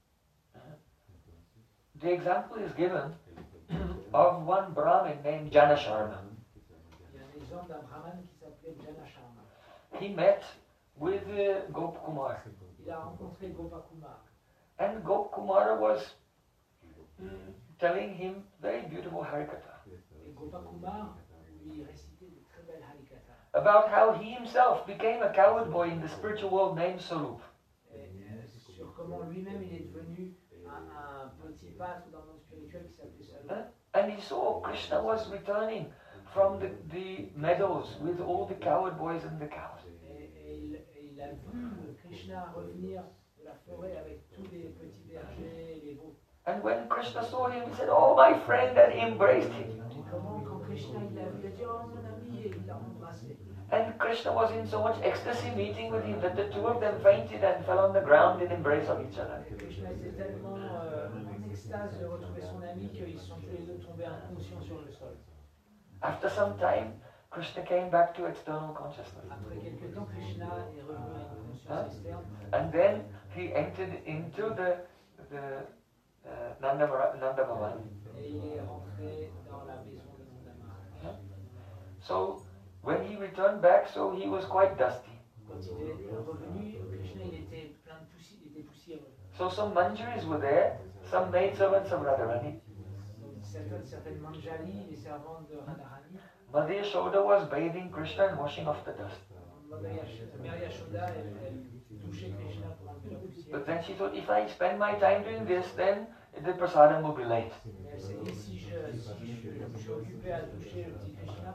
S1: the example is given of one Brahmin named Janasharma.
S2: Il y a un exemple d'un brahman qui s'appelait Janasharma.
S1: He met with uh, Gopkumar.
S2: Il a rencontré Gopakumar.
S1: And Gopkumar was mm, telling him very beautiful Harikatha
S2: Et Gopakumar lui récitait de très belles harikatha.
S1: about how he himself became a coward boy in the spiritual world named Sarup.
S2: Et, euh, sur comment lui-même il est devenu un, un petit pâtre dans le monde spirituel qui s'appelait Sarup.
S1: And he saw Krishna was returning from the, the meadows with all the coward boys and the cows.
S2: Et, et il, et il a vu Krishna revenir de la forêt avec tous les petits bergers et les veaux.
S1: And when Krishna saw him, he said, "Oh, my friend," and embraced him.
S2: Et comment, quand Krishna il l'a vu, il a dit oh mon ami, et il l'a embrassé.
S1: And Krishna was in so much ecstasy meeting with him that the two of them fainted and fell on the ground in embrace of each other.
S2: Et Krishna était tellement euh, en extase de retrouver son ami qu'ils sont tous les deux tombés inconscients sur le sol.
S1: After some time, Krishna came back to external consciousness.
S2: Après quelques temps, Krishna est revenu à une conscience externe.
S1: And then he entered into the, the uh, Nanda, Nanda Bhavan.
S2: Et il est rentré dans la maison de Nanda Maharaj.
S1: So when he returned back, so he was quite dusty.
S2: Quand il est revenu, Krishna il était plein de poussière, il était poussiéreux.
S1: So some manjaris were there, some maidservants of Radharani.
S2: Donc certaines, certaines manjali, les servantes de Radharani,
S1: Mother Yashoda was bathing Krishna and washing off the dust.
S2: Mère Yashoda, elle, elle touchait Krishna pour enlever la poussière.
S1: But then she thought, if I spend my time doing this, then the prasadam will be late.
S2: Mais elle s'est dit, si je, si je, je me suis occupé à toucher le petit Krishna,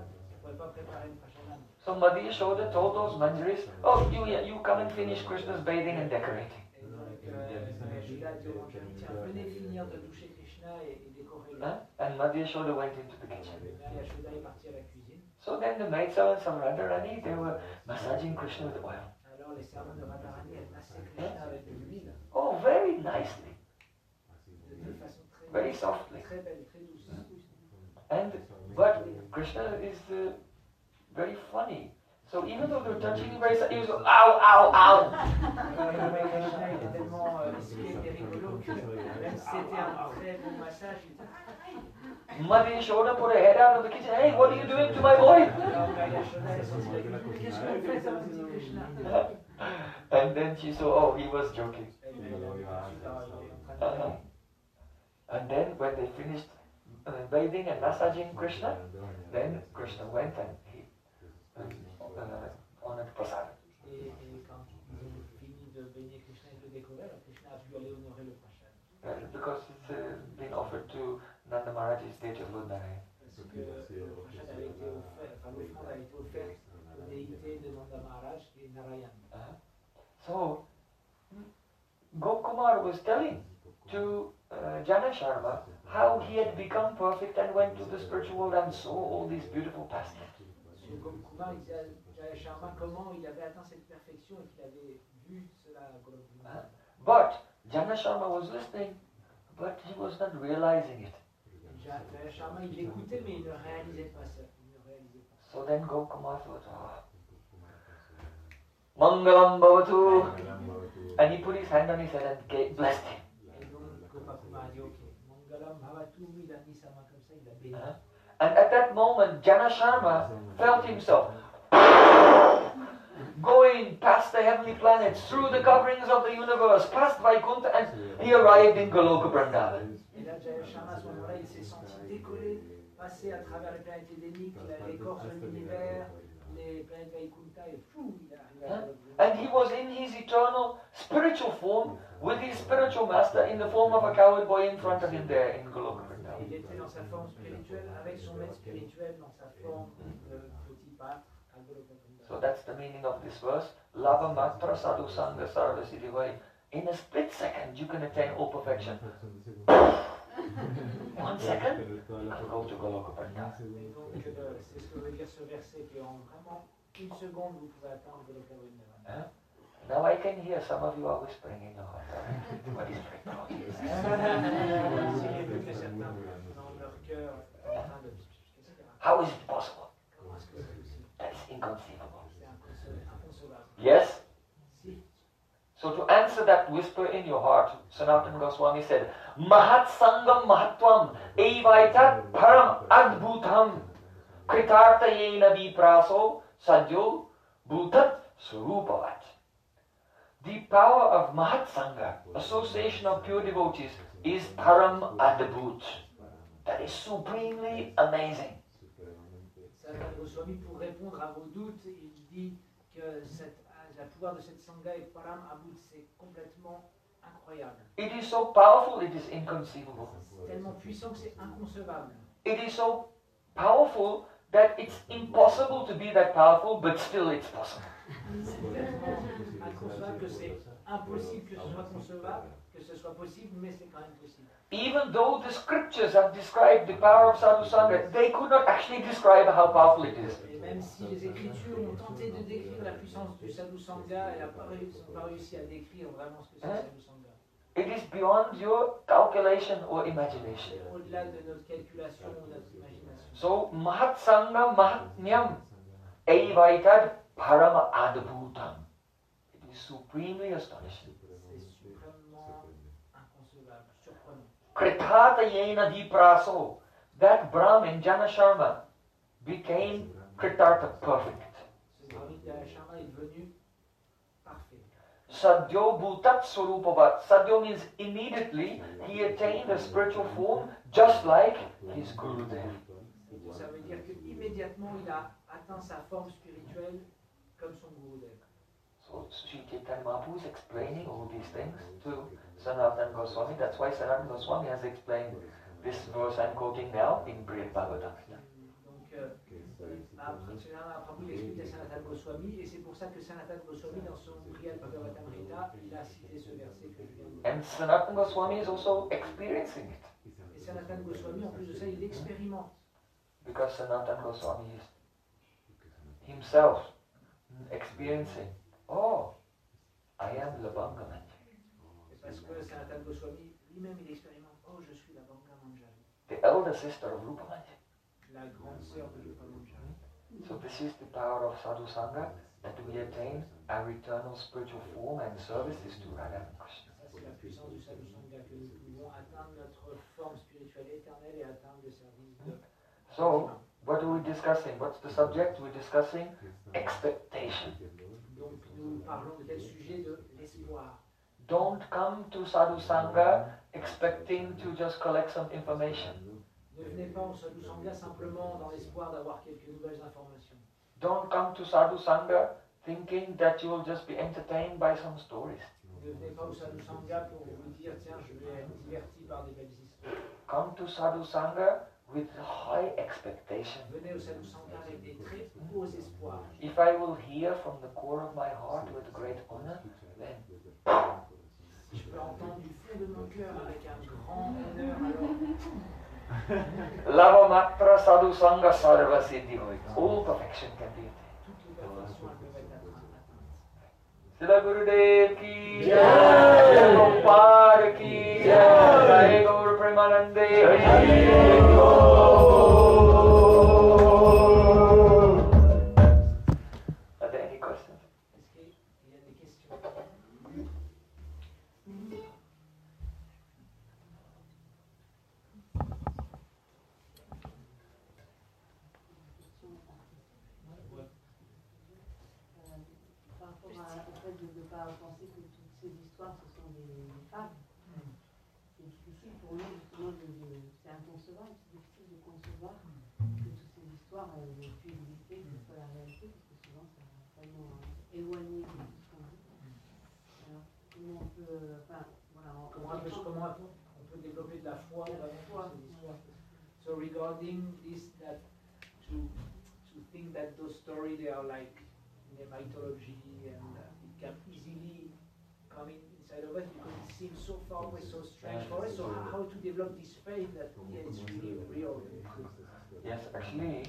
S2: pouvait pas préparer une prashanam.
S1: So Mother Yashoda told those manjaris, oh, you, you come and finish Krishna's bathing and decorating.
S2: Et donc, euh, Yashoda a dit au manjari, tiens, venez finir de doucher Krishna et, et décorer le.
S1: Huh? And Mother Yashoda went into the kitchen.
S2: Et Yashoda est partie à la cuisine.
S1: So then the maidservants of Radharani, they were massaging Krishna with oil.
S2: Alors les servants de Radharani, elles massaient Krishna avec de l'huile.
S1: Oh, very nicely,
S2: De façon très,
S1: very softly.
S2: très belle, très douce.
S1: And but Krishna is uh, very funny. So even though they're touching him very, he was ow, ow, ow.
S2: Krishna était tellement risqué et rigolo que même si c'était un très bon massage, il était.
S1: Mother Yashoda put her head out of the kitchen. Hey, what are you doing to my boy?
S2: Alors Yashoda est sortie de la cuisine. Qu'est-ce que tu fais, ça, mon petit Krishna?
S1: And then she saw, oh, he was joking. Uh-huh. And then when they finished uh, bathing and massaging Krishna, then Krishna went and he uh, honored Prasad.
S2: Et, et quand ils ont fini de baigner Krishna et de découvrir, Krishna a pu aller honorer le prasad.
S1: Uh, because it's uh, been offered to Nanda Maharaj's stage of Lord Narayan.
S2: Parce que le prasad avait été offert, enfin l'offrande a été offerte aux déités de Nanda Maharaj et Narayan.
S1: Uh-huh. So, Gokumar was telling to uh, Jana Sharma how he had become perfect and went to the spiritual world and saw all these beautiful pastimes.
S2: Monsieur Gokumar, il disait à Jaya Sharma comment il avait atteint cette perfection et qu'il avait vu cela à Golokuma.
S1: Uh-huh. But Jana Sharma was listening, but he was not realizing it.
S2: Jaya Sharma, il écoutait mais il ne réalisait pas ça. Il ne réalisait pas.
S1: So then Gokumar thought, oh, Mangalam Bhavatu. And he put his hand on his head and gave, blessed him.
S2: Et donc Gopakumar a dit ok, Mangalam Bhavatu, il a mis sa main comme ça, il a béni.
S1: Uh-huh. And at that moment, Jana Sharma felt himself going past the heavenly planets, through the coverings of the universe, past Vaikuntha, and he arrived in Goloka Vrindavan.
S2: Et là, Jaya Sharma, à ce moment-là, il s'est senti décoller, passer à travers les planètes édéniques, l'écorce de l'univers, les planètes Vaikuntha, et fou, il est arrivé à Golokuma.
S1: And he was in his eternal spiritual form with his spiritual master in the form of a cowherd boy in front of him there in Goloka Vrindavan.
S2: Il était dans sa forme spirituelle, avec son maître spirituel dans sa forme de petit pâtre à Golokuma.
S1: So that's the meaning of this verse. Lava matra sadhu sangha sarva siddhi vai. In a split second, you can attain all perfection. One second, you can go to Goloka Vrindavan.
S2: Et donc, euh, c'est ce que veut dire ce verset, qu'en vraiment une seconde, vous pouvez atteindre Goloka Vrindavan.
S1: Huh? Now I can hear some of you are whispering in your heart. What is very wrong?
S2: J'ai vu que certains, dans leur cœur, sont en train de... Qu'est-ce qu'il y a?
S1: How is it possible?
S2: Comment est-ce que c'est possible?
S1: That's inconceivable.
S2: C'est inconce- inconcevable.
S1: Yes?
S2: Si.
S1: So to answer that whisper in your heart, Sanatana Goswami said, Mahat Sangam Mahatvam Evaitat Param Adbhutam Kritarta Yena Vipraso Sadyo Bhutat Surupavat. The power of Mahat Sangha, association of pure devotees, is Param Adbhut. That is supremely amazing.
S2: Sanatana Goswami, pour répondre à vos doutes, il dit que cette, la pouvoir de cette sangha est param abut, c'est complètement incroyable.
S1: It is so powerful, it is inconceivable.
S2: C'est tellement puissant que c'est inconcevable.
S1: It is so powerful that it's impossible to be that powerful, but still it's possible.
S2: C'est tellement inconcevable que c'est impossible que ce soit concevable, que ce soit possible, mais c'est quand même possible.
S1: Even though the scriptures have described the power of sadhu sangha, they could not actually describe how powerful it is.
S2: Et même si les Écritures ont tenté de décrire la puissance du sadhu sangha, elles n'ont pas réussi, pas réussi à décrire vraiment ce que c'est le sadhu sangha.
S1: It is beyond your calculation or imagination.
S2: C'est au-delà de notre calculation ou de notre imagination.
S1: So, Mahat Sangha Mahatmyam Evaitad Parama Adbhutam. It is supremely astonishing.
S2: C'est suprêmement inconcevable, surprenant.
S1: Kritata Yena Vipraso. That Brahmin, Jana Sharma, became Kritartha, perfect.
S2: Ce Brahmin Jaya Sharma est devenu parfait.
S1: Sadhyo Bhutat Swarupavat. Sadhyo means immediately he attained a spiritual form just like his Gurudev.
S2: Ça veut dire qu'immédiatement il a atteint sa forme spirituelle comme son Gurudev.
S1: So Sri Chaitanya Mahaprabhu is explaining all these things to Sanatana Goswami. That's why Sanatana Goswami has explained this verse I'm quoting now in Brihad Bhagavatam.
S2: Donc, euh, Sanatana Mahaprabhu explique à Sanatana Goswami, et c'est pour ça que Sanatana Goswami, dans son Brihad Bhagavatamrita, il a cité ce verset que je viens de dire.
S1: And Sanatana Goswami is also experiencing it.
S2: Et Sanatana Goswami, en plus de ça, il l'expérimente.
S1: Because Sanatana Goswami is himself experiencing, oh, I am Labanga Manjari.
S2: Parce que Sanatana Goswami lui-même il expérimente, oh je suis la Banga Manjari,
S1: The elder sister of Rupa Manjari.
S2: la grande sœur de Rupa Manjari.
S1: So this is the power of Sadhu Sangha, that we attain our eternal spiritual form and service is to Radha and Krishna.
S2: Ça c'est la puissance du Sadhu Sangha, que nous pouvons atteindre notre forme spirituelle éternelle et atteindre le service de.
S1: So, what are we discussing? What's the subject? We're discussing expectation.
S2: Donc nous parlons de quel sujet? De l'espoir.
S1: Don't come to Sadhu Sangha expecting to just collect some information.
S2: Ne venez pas au Sadhu Sangha simplement dans l'espoir d'avoir quelques nouvelles informations.
S1: Don't come to Sadhu Sangha thinking that you will just be entertained by some stories.
S2: Ne venez pas au Sadhu Sangha pour vous dire tiens je vais être diverti par des belles histoires.
S1: Come to Sadhu Sangha with high expectation.
S2: Venez au Sadhu Sangha avec des très hauts espoirs.
S1: If I will hear from the core of my heart with great honor, then
S2: Si je peux entendre du fond de mon cœur avec un grand honneur, alors
S1: Lava Matra Sadhu Sangha Sarva Siddhi Hoit. All perfection can be attained.
S2: toutes les perfections elles peuvent être atteintes.
S1: Srila Gurudev ki Jai, Prabhupada ki Jai, Jai Gaur Premanande ki Are there any questions?
S2: Est-ce qu'il y a des questions?
S4: Par rapport à- au fait de ne pas penser que toutes ces histoires ce sont des, des fables, c'est difficile pour nous justement de, de- c'est inconcevable, c'est difficile de concevoir que toutes ces histoires euh, aient pu exister, que ce soit la réalité, parce que souvent ça va tellement euh, éloigné de tout ce qu'on dit. Alors comment on peut, euh, enfin voilà, en-
S2: Comment on peut, comment on peut développer de la foi vraiment dans ces histoires? So regarding this, that to to think that those stories they are like in the mythology and uh, it can easily come in inside of us because it seems so far away, so strange for us. So how, how to develop this faith that yeah, it's really real?
S1: Yes, actually,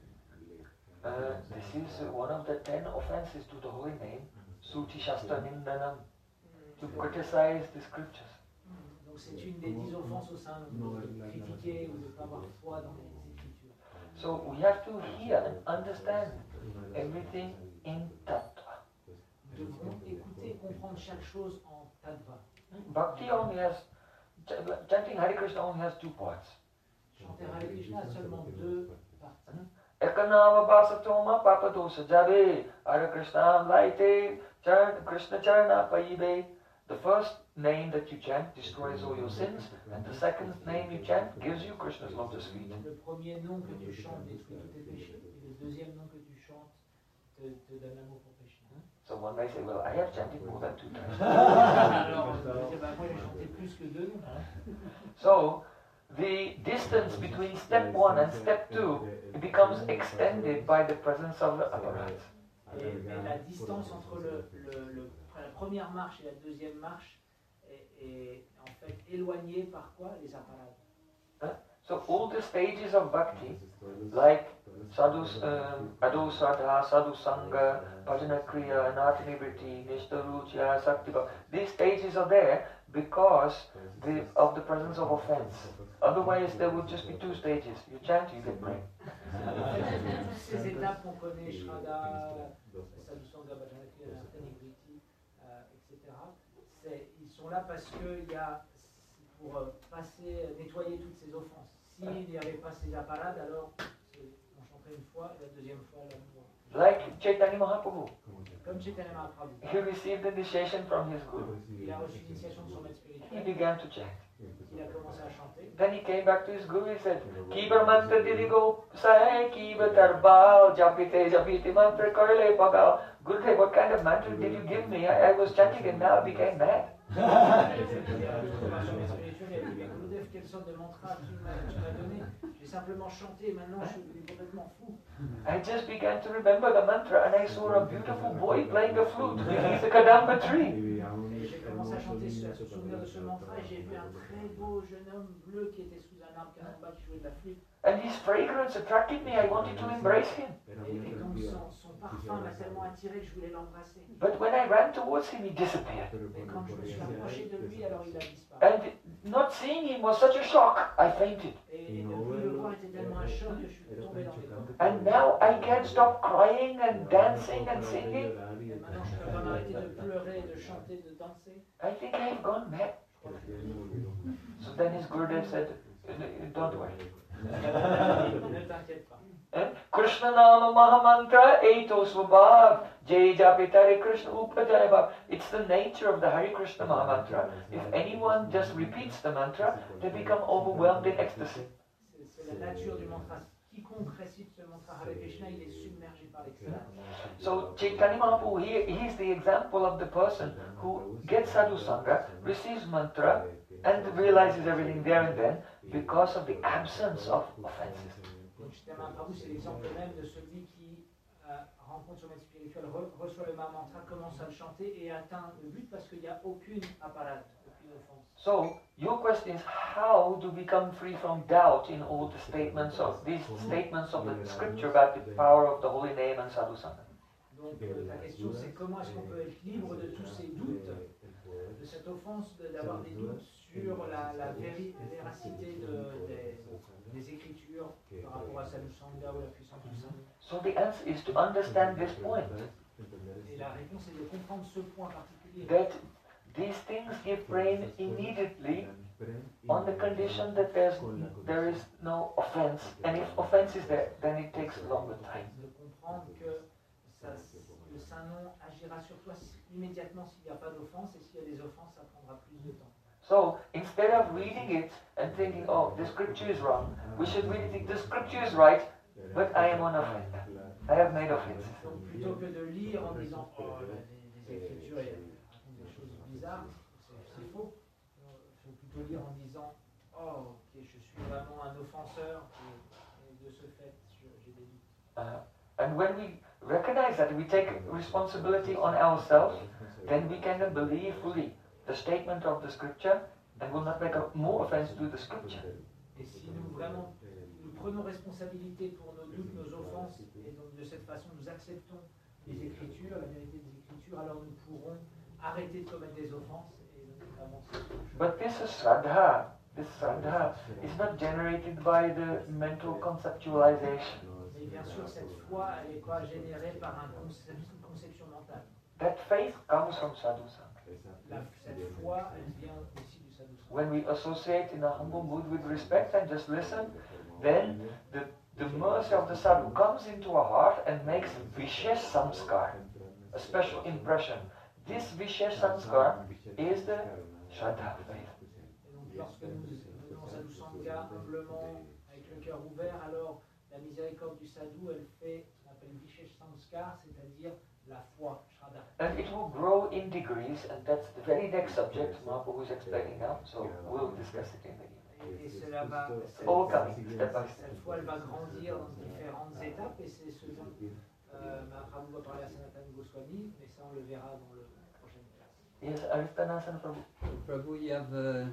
S1: uh, this is one of the ten offenses to the holy name, Suti Shastra Nindanam, to criticize the scriptures.
S2: Donc c'est une des dix offenses au sein de critiquer ou de ne pas avoir foi dans les Écritures.
S1: So we have to hear and understand everything in tattva.
S2: Nous devrons écouter et comprendre chaque chose en tattva.
S1: Bhakti only has, ch- chanting Hare Krishna only has two parts.
S2: Chanter Hare Krishna a seulement deux parties.
S1: Ekanava Basatoma Papadosha Jabe Hare Krishna Laite Charan Krishna Charana Paibe. The first name that you chant destroys all your sins, and the second name you chant gives you Krishna's lotus feet.
S2: Le premier nom que tu chantes détruit tous tes péchés, et le deuxième nom que tu chantes te, te donne l'amour pour Krishna.
S1: So one may say, well, I have chanted more than two times.
S2: Alors, on peut dire, bah, moi j'ai chanté plus que deux noms.
S1: So the distance between step one and step two it becomes extended by the presence of the apparatus.
S2: Et, mais la distance entre le, le, le, la première marche et la deuxième marche est, est en fait éloignée par quoi? Les apparats.
S1: So all the stages of bhakti, like sadhu, um, ado sadha, sadhu sangha, bhajana kriya, anatanibriti, nishtaruchya, saktiva, these stages are there because the, of the presence of offense. Otherwise there would just be two stages. You chant, you get brain.
S2: Toutes ces étapes qu'on connaît, Shraddha, Sadhu Sangha, Bhajana Kriya, Anatanibriti, et cetera, c'est, ils sont là parce qu'il y a, pour euh, passer, nettoyer toutes ces offenses. S'il n'y avait pas ces apparats, alors on chanterait une fois, et la deuxième fois, l'amour.
S1: Like Chaitanya Mahaprabhu.
S2: Comme Chaitanya Mahaprabhu.
S1: He received initiation from his guru.
S2: Il a reçu l'initiation de son maître
S1: He
S2: spirituel.
S1: began to chant.
S2: Il a commencé à chanter.
S1: Then he came back to his guru. He said, Kibar mantra diligo sai kibar tarbal japite japite mantra karle pagal. Gurudev, what kind of mantra did you give me? I, I was chanting and now I became mad.
S2: Il a reçu son maître spirituel, il a dit, mais Gurudev, Joseph, quelle sorte de mantra tu m'as tu m'as donné. J'ai simplement chanté, maintenant je suis devenu complètement fou.
S1: I just began to remember the mantra and I saw a beautiful boy playing a flute beneath the kadamba tree.
S2: Et j'ai commencé à chanter, ce- à se souvenir de ce mantra et j'ai vu un très beau jeune homme bleu qui était sous un arbre caramba qui jouait de la flûte.
S1: And his fragrance attracted me. I wanted to embrace him.
S2: Et, et donc son, son parfum m'a tellement attiré que je voulais l'embrasser.
S1: But when I ran towards him, he disappeared.
S2: Mais quand je me suis approché de lui, alors il a disparu.
S1: And not seeing him was such a shock, I fainted.
S2: Et, et de plus le voir était tellement un choc que je suis tombé dans les pommes.
S1: And now I can't stop crying and dancing and singing.
S2: Et maintenant je peux pas m'arrêter de pleurer, de chanter, de danser.
S1: I think I've gone mad.
S2: Je crois que je suis
S1: So then his Gurudev said, don't worry.
S2: Ne t'inquiète pas.
S1: Eh? Krishna Nama Mahamantra Eito Swabhav Jai Japitare Krishna Upajaya Bhav. It's the nature of the Hare Krishna Mahamantra. If anyone just repeats the mantra, they become overwhelmed in ecstasy.
S2: C'est c'est la nature du mantra. Quiconque récite ce mantra Hare Krishna, il est submergé par l'extase.
S1: So Chaitanya Mahaprabhu, he, he's the example of the person who gets sadhu sangha, receives mantra, and realizes everything there and then because of the absence of offenses.
S2: Donc Chaitanya Mahaprabhu, c'est l'exemple même de celui qui euh, rencontre son maître spirituel, re- reçoit le mantra, commence à le chanter et atteint le but parce qu'il n'y a aucune apparate, aucune offense.
S1: So your question is how to become free from doubt in all the statements of these statements of the scripture about the power of the holy name and sadhu sangha.
S2: Donc euh, ta question c'est comment est-ce qu'on peut être libre de tous ces doutes, de cette offense, de- d'avoir des doutes sur la, la véri- véracité de- des, des Écritures par rapport à Sadhu Sangha ou la puissance du Sadhu.
S1: So the answer is to understand this point,
S2: Et la réponse est de comprendre ce point particulier.
S1: that these things give rain immediately on the condition that there's, there is no offense. And if offense is there, then it takes a longer time.
S2: De comprendre que ça, le Saint-Nom agira sur toi immédiatement s'il n'y a pas d'offense et s'il y a des offenses, ça prendra plus de temps.
S1: So instead of reading it and thinking, oh, the scripture is wrong, we should really think the scripture is right, but I am an offender. I have made offenses.
S2: Donc plutôt que de lire en disant oh, des, des Écritures et des choses bizarres, c'est c'est faux. Il faut plutôt lire en disant oh, ok, je suis vraiment un offenseur et, et de ce fait, je- j'ai des doutes.
S1: Uh, and when we recognize that, we take responsibility on ourselves, then we can believe fully the statement of the scripture and will not make a more offense to the scripture.
S2: Et si nous vraiment nous prenons responsabilité pour nos doutes, nos offenses, et donc de cette façon nous acceptons les Écritures, la vérité des Écritures, alors nous pourrons arrêter de commettre des offenses et donc avancer.
S1: But this is Shraddha. This Shraddha is not generated by the mental conceptualization.
S2: Mais bien sûr, cette foi, elle n'est pas générée par un concept- une conception mentale.
S1: That faith comes from sadhu sangha.
S2: La- cette foi, elle vient aussi du sadhu sangha.
S1: When we associate in a humble mood with respect and just listen, then the, the mercy of the sadhu comes into our heart and makes vishesh samskar, a special impression. This vishesh samskar is the Shraddha faith.
S2: Et donc lorsque nous venons au sadhu sangha humblement, avec le cœur ouvert, alors la miséricorde du sadhu, elle fait ce qu'on appelle vishesh samskar, c'est-à-dire la foi, Shraddha.
S1: And it will grow in degrees, and that's the very next subject Mahaprabhu is explaining now, so we'll discuss it in the evening.
S2: Et, et cela va, cette,
S1: All coming, step by step.
S2: cette foi, elle va grandir dans différentes étapes, et c'est ce dont euh, Mahaprabhu va parler à Sanatana Goswami, mais ça on le verra dans le prochaine classe.
S1: Yes, Aristanasan Prabhu.
S3: Prabhu, you have uh,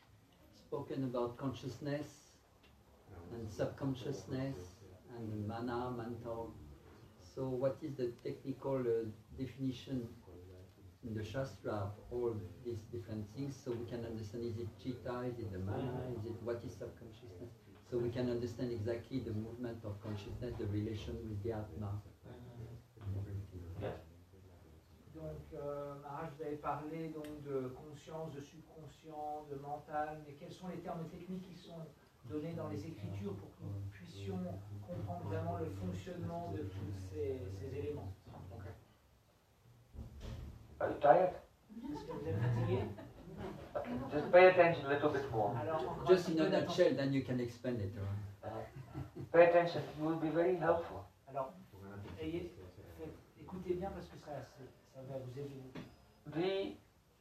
S3: spoken about consciousness and subconsciousness and mana, mental. So what is the technical uh, definition in the Shastra of all these different things so we can understand, is it chitta, is it the mana, is it what is subconsciousness? So we can understand exactly the movement of consciousness, the relation with the Atma. and everything.
S1: Yes.
S2: Donc, euh, Maharaj, vous avez parlé donc, de conscience, de subconscient, de mental, mais quels sont les termes techniques qui sont donnés dans les Écritures pour que nous puissions comprendre vraiment le fonctionnement de tous ces, ces éléments?
S1: Are you tired?
S2: Est-ce que vous êtes fatigué?
S1: Okay. Just pay attention a little bit more.
S2: Alors, encore
S3: Just
S2: un
S3: in
S2: petit
S3: a
S2: peu d'attention.
S3: nutshell, then you can explain it. Right?
S1: Uh, pay attention, it will be very helpful.
S2: Alors, ayez, faites- écoutez bien parce que ça, c'est- ça va vous aider.
S1: The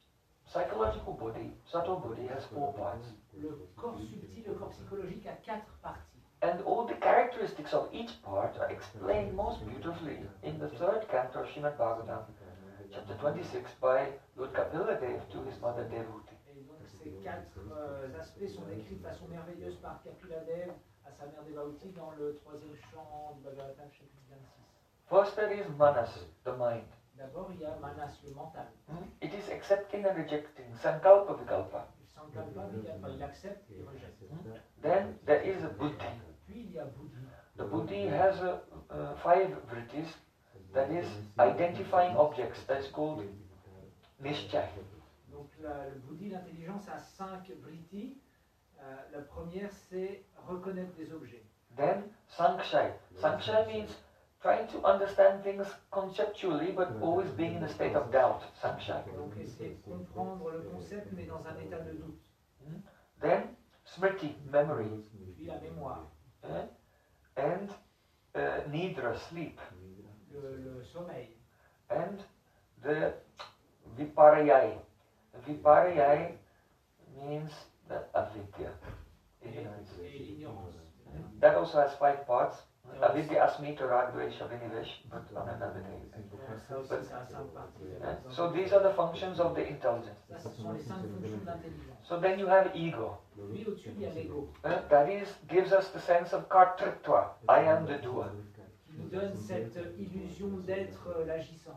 S1: psychological body, subtle body, has four parts.
S2: Le corps subtil, le corps psychologique a quatre parties.
S1: And all the characteristics of each part are explained most beautifully in the third canto of Srimad Bhagavatam, chapter twenty-six, by Lord Kapila Dev to his mother Devahuti.
S2: Et donc ces quatre euh, aspects sont décrits de façon merveilleuse par Kapila Dev à sa mère Devahuti dans le troisième chant du Bhagavatam, chapitre vingt-six.
S1: First there is manas, the mind.
S2: D'abord, il y a manas, le mental.
S1: It is accepting and rejecting, sankalpa vikalpa.
S2: Sankalpa, vikalpa, il accepte et rejette.
S1: Then there is a buddhi.
S2: Puis il y a buddhi.
S1: The buddhi has uh, uh, five vrittis, that is identifying objects, that is called nishchay.
S2: Donc la, le buddhi, l'intelligence, a cinq vrittis. Euh, la première, c'est reconnaître des objets.
S1: Then sankshay. Sankshay means trying to understand things conceptually, but always being in a state of doubt. Sankshay.
S2: Donc essayer de comprendre le concept, mais dans un état de doute.
S1: Then smriti, memory.
S2: Puis la mémoire,
S1: Eh? And uh, nidra, sleep.
S2: le, le sommeil.
S1: And the viparayai. Viparayai means the avidya, ignorance.
S2: Et l'ignorance.
S1: That also has five parts. Avidya, asmita, ragdvesha, vinivesh, but on another day.
S2: Ça aussi, ça a cinq parties.
S1: Eh? So these are the functions of the intelligence.
S2: Ça, ce sont les cinq fonctions de l'intelligence.
S1: So then you have ego.
S2: Puis au-dessus, il y a l'ego,
S1: Eh? That is, gives us the sense of kartritva. I am the doer.
S2: qui nous donne cette illusion d'être euh, l'agissant.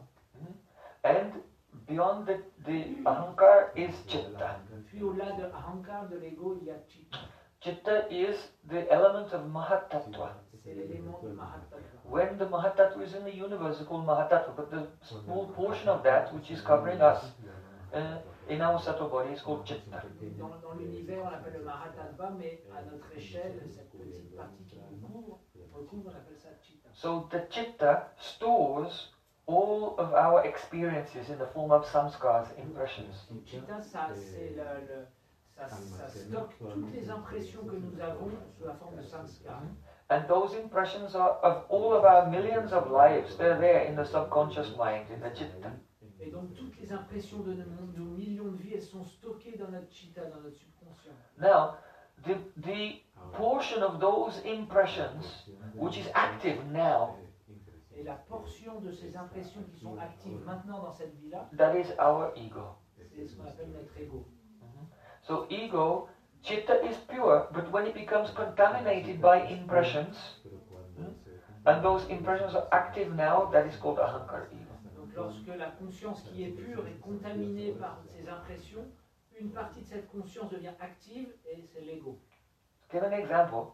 S1: And beyond the, the ahankar is chitta.
S2: Puis au-delà de ahankar, de l'ego, il y a chitta.
S1: Chitta is the element of mahatattva.
S2: C'est l'élément du mahatattva.
S1: When the mahatattva is in the universe, it's called mahatattva, but the small portion of that which is covering us uh, in our subtle body is called chitta.
S2: Dans, dans l'univers, on l'appelle le mahatattva, mais à notre échelle, cette petite partie qui nous couvre, recouvre, on appelle ça chitta.
S1: So the chitta stores all of our experiences in the form of samskars, impressions.
S2: Chitta, ça, c'est le, le, ça, ça stocke toutes les impressions que nous avons sous la forme de samskar.
S1: And those impressions are of all of our millions of lives. They're there in the subconscious mind, in the chitta.
S2: Et donc toutes les impressions de nos, nos millions de vies, elles sont stockées dans notre chitta, dans notre subconscient.
S1: Now, the, the portion of those impressions which is active now,
S2: Et la portion de ces impressions qui sont actives maintenant dans cette vie-là,
S1: that is our ego.
S2: c'est ce qu'on appelle notre ego.
S1: So ego, chitta is pure, but when it becomes contaminated by impressions, and those impressions are active now, that is called ahankar ego.
S2: Donc lorsque la conscience qui est pure est contaminée par ces impressions, une partie de cette conscience devient active et c'est l'ego.
S1: To give an example,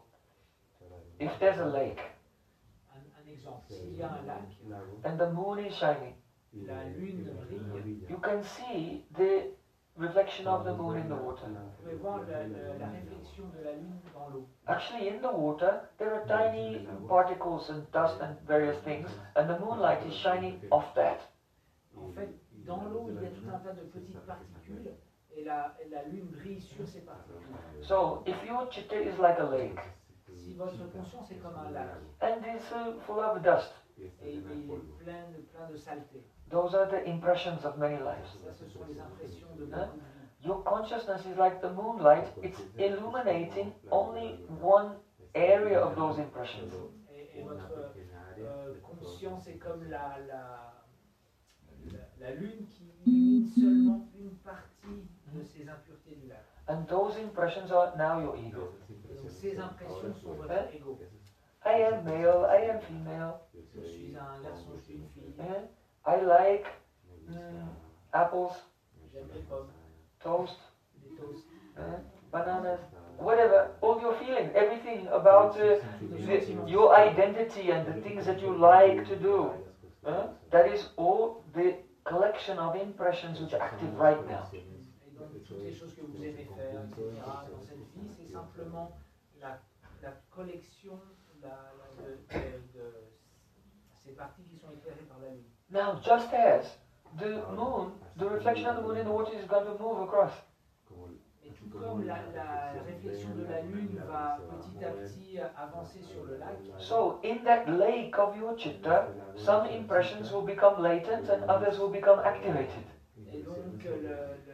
S1: if there's a lake
S2: Un, un exemple, s'il y a un lac,
S1: and the moon is shining,
S2: la lune brille,
S1: you can see the reflection of the moon in the water.
S2: vous pouvez voir la, la- la réflexion de la lune dans l'eau.
S1: Actually, in the water, there are tiny particles and dust and various things, and the moonlight is shining off that.
S2: En fait, dans l'eau, il y a tout un tas de petites particules et la, et la lune brille sur ces particules.
S1: So, if your chitta is like a lake,
S2: Si votre conscience est comme un lac
S1: and it's uh, full of dust,
S2: et il est plein de, plein de saleté,
S1: those are the impressions of many lives.
S2: ça ce sont les impressions de beaucoup de vie.
S1: Your consciousness is like the moonlight, it's illuminating only one area of those impressions.
S2: Et, et votre euh, conscience est comme la, la, la, la lune qui illumine seulement une partie de ces impuretés du lac.
S1: And those impressions are now your ego.
S2: Et donc ces impressions sont votre ego.
S1: I am male, I am female,
S2: Je suis un garçon, je suis une fille,
S1: eh? I like mm, apples,
S2: j'aime les pommes,
S1: toast,
S2: les toasts,
S1: eh? bananas, whatever, all your feelings, everything about uh, the, your identity and the things that you like to do. eh? That is all the collection of impressions which are active right now.
S2: et donc toutes les choses que vous aimez faire, et cetera. Dans cette vie, c'est simplement la, la collection la, la, de, de, de ces parties qui sont éclairées par la lune.
S1: Now, just as the moon, the reflection of the moon in the water is going to move across.
S2: Et tout comme la, la réflexion de la lune va petit à petit avancer sur le lac,
S1: So, in that lake of your chitta, some impressions will become latent and others will become activated.
S2: et donc le, le,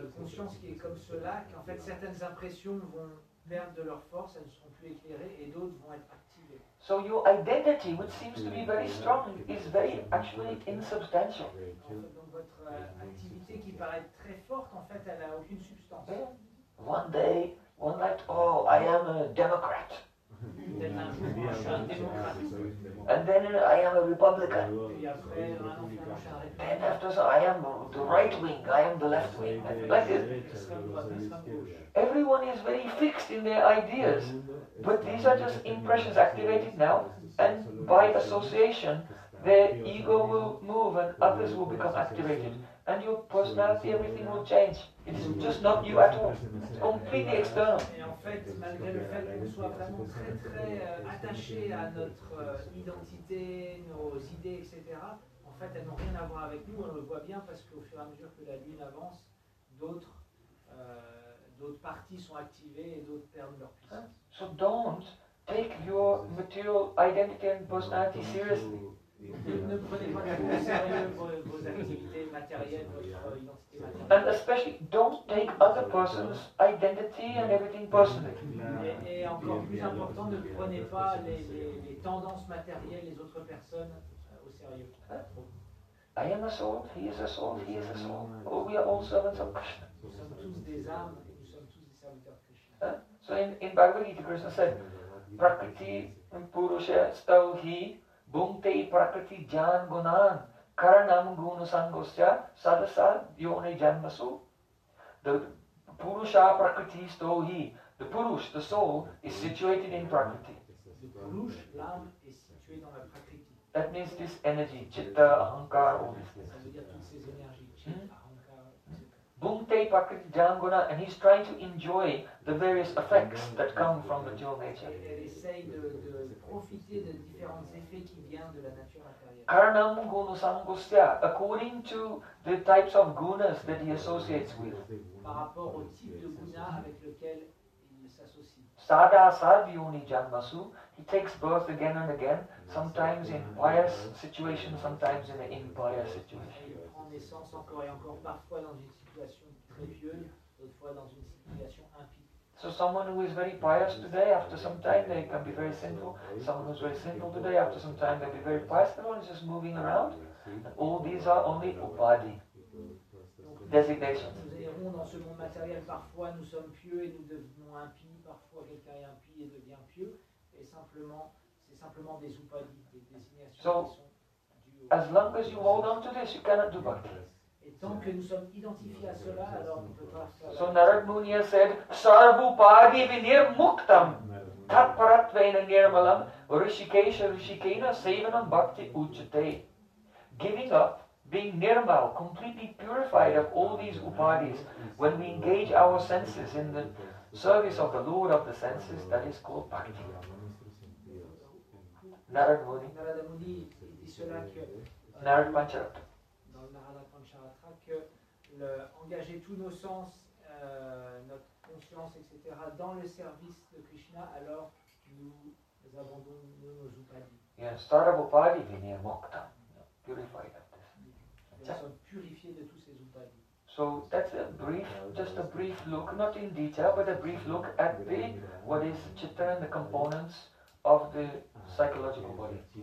S2: notre conscience qui est comme cela, qu'en fait certaines impressions vont perdre de leur force, elles ne seront plus éclairées, et d'autres vont être activées.
S1: So your identity, which seems to be very strong, is very actually insubstantial.
S2: En fait, donc votre euh, activité qui paraît très forte, en fait, elle n'a aucune substance.
S1: Yeah. One day, one night, oh, I am a Democrat.
S2: Peut-être un jour, je suis un démocrate.
S1: And then uh, I am a Republican.
S2: Puis après, un an, finalement, je suis un
S1: Then
S2: républicain.
S1: after so I am the right wing, I am the left wing. Like this.
S2: Extrême droite, extrême gauche.
S1: Everyone is very fixed in their ideas. But these are just impressions activated now. And by association, their ego will move and others will become activated. And your personality, everything will change. It's just not you at all. It's completely external.
S2: Et en fait, malgré le fait qu'on soit vraiment très très euh, attaché à notre euh, identité, nos idées, et cetera, en fait, elles n'ont rien à voir avec nous. On le voit bien parce qu'au fur et à mesure que la lune avance, d'autres euh, d'autres parties sont activées et d'autres perdent leur puissance.
S1: So don't take your material identity and personality seriously.
S2: Ne, ne prenez pas trop au sérieux vos, vos activités matérielles, votre identité matérielle.
S1: And especially don't take other person's identity and everything personally.
S2: Et, et encore plus important, ne prenez pas les, les, les tendances matérielles des autres personnes euh, au sérieux.
S1: I am a soul, he is a soul, he is a soul. Oh, we are all servants of Krishna.
S2: Nous sommes tous des âmes et nous sommes tous des serviteurs de Krishna.
S1: Huh? So in, in Bhagavad Gita, Krishna said, Prakriti Purusha Stauhi Bhunte Prakriti Jan Gunan Karanam Guna Sangosya Sadasa Yone Janmasu. The Purusha Prakriti Stauhi, the Purush, the soul, is situated in Prakriti.
S2: Le Purush, l'âme, est située dans la Prakriti.
S1: That means this energy, Chitta, Ahankar, all these things.
S2: Ça veut dire toutes ces énergies, Chitta, Ahankara, et cetera.
S1: Bhunte Prakriti Janguna, and he's trying to enjoy the various effects that come from the dual nature.
S2: Et elle essaye de, de profiter des différents effets qui viennent de la nature intérieure.
S1: Karanam Gunu Sangosya, according to the types of gunas that he associates with.
S2: Par rapport au type de guna avec lequel il s'associe.
S1: Sada Sadhyoni Janmasu, he takes birth again and again, sometimes in pious situations, sometimes in an impious
S2: Et
S1: situation.
S2: il prend naissance encore et encore, parfois dans une situation très pieuse, d'autres fois dans une situation impie.
S1: So someone who is very pious today, after some time they can be very sinful. Someone who's very sinful today, after some time they'll be very pious. Everyone is just moving around. And all these are only upadhi, designations.
S2: Nous errons dans ce monde matériel, parfois nous sommes pieux et nous devenons impies, parfois quelqu'un est impie et devient pieux, et simplement, c'est simplement des upadis, des désignations
S1: So,
S2: qui sont dues au...
S1: As long as you hold on to this, you cannot do bhakti.
S2: Et tant que nous sommes identifiés à cela, alors on ne peut pas faire
S1: So
S2: la...
S1: Narad Muni has said, Sarvupadi vinir muktam, tatparatvena nirmalam, rishikesha rishikena sevanam bhakti uchate. Giving up, being nirmal, completely purified of all these upadis, when we engage our senses in the service of the Lord of the senses, that is called bhakti. Narad Muni,
S2: Narada Muni dit cela que... euh,
S1: Narad Pancharatra.
S2: dans le Narada Pancharatra, que le, engager tous nos sens, euh, notre conscience, et cetera, dans le service de Krishna, alors nous, nous abandonnons nos upadis.
S1: Yes, Sarvupadi vinir muktam, purified of this.
S2: Et nous sommes purifiés de tous ces upadis.
S1: So that's a brief, just a brief look, not in detail, but a brief look at the what is chitta and the components of the psychological body.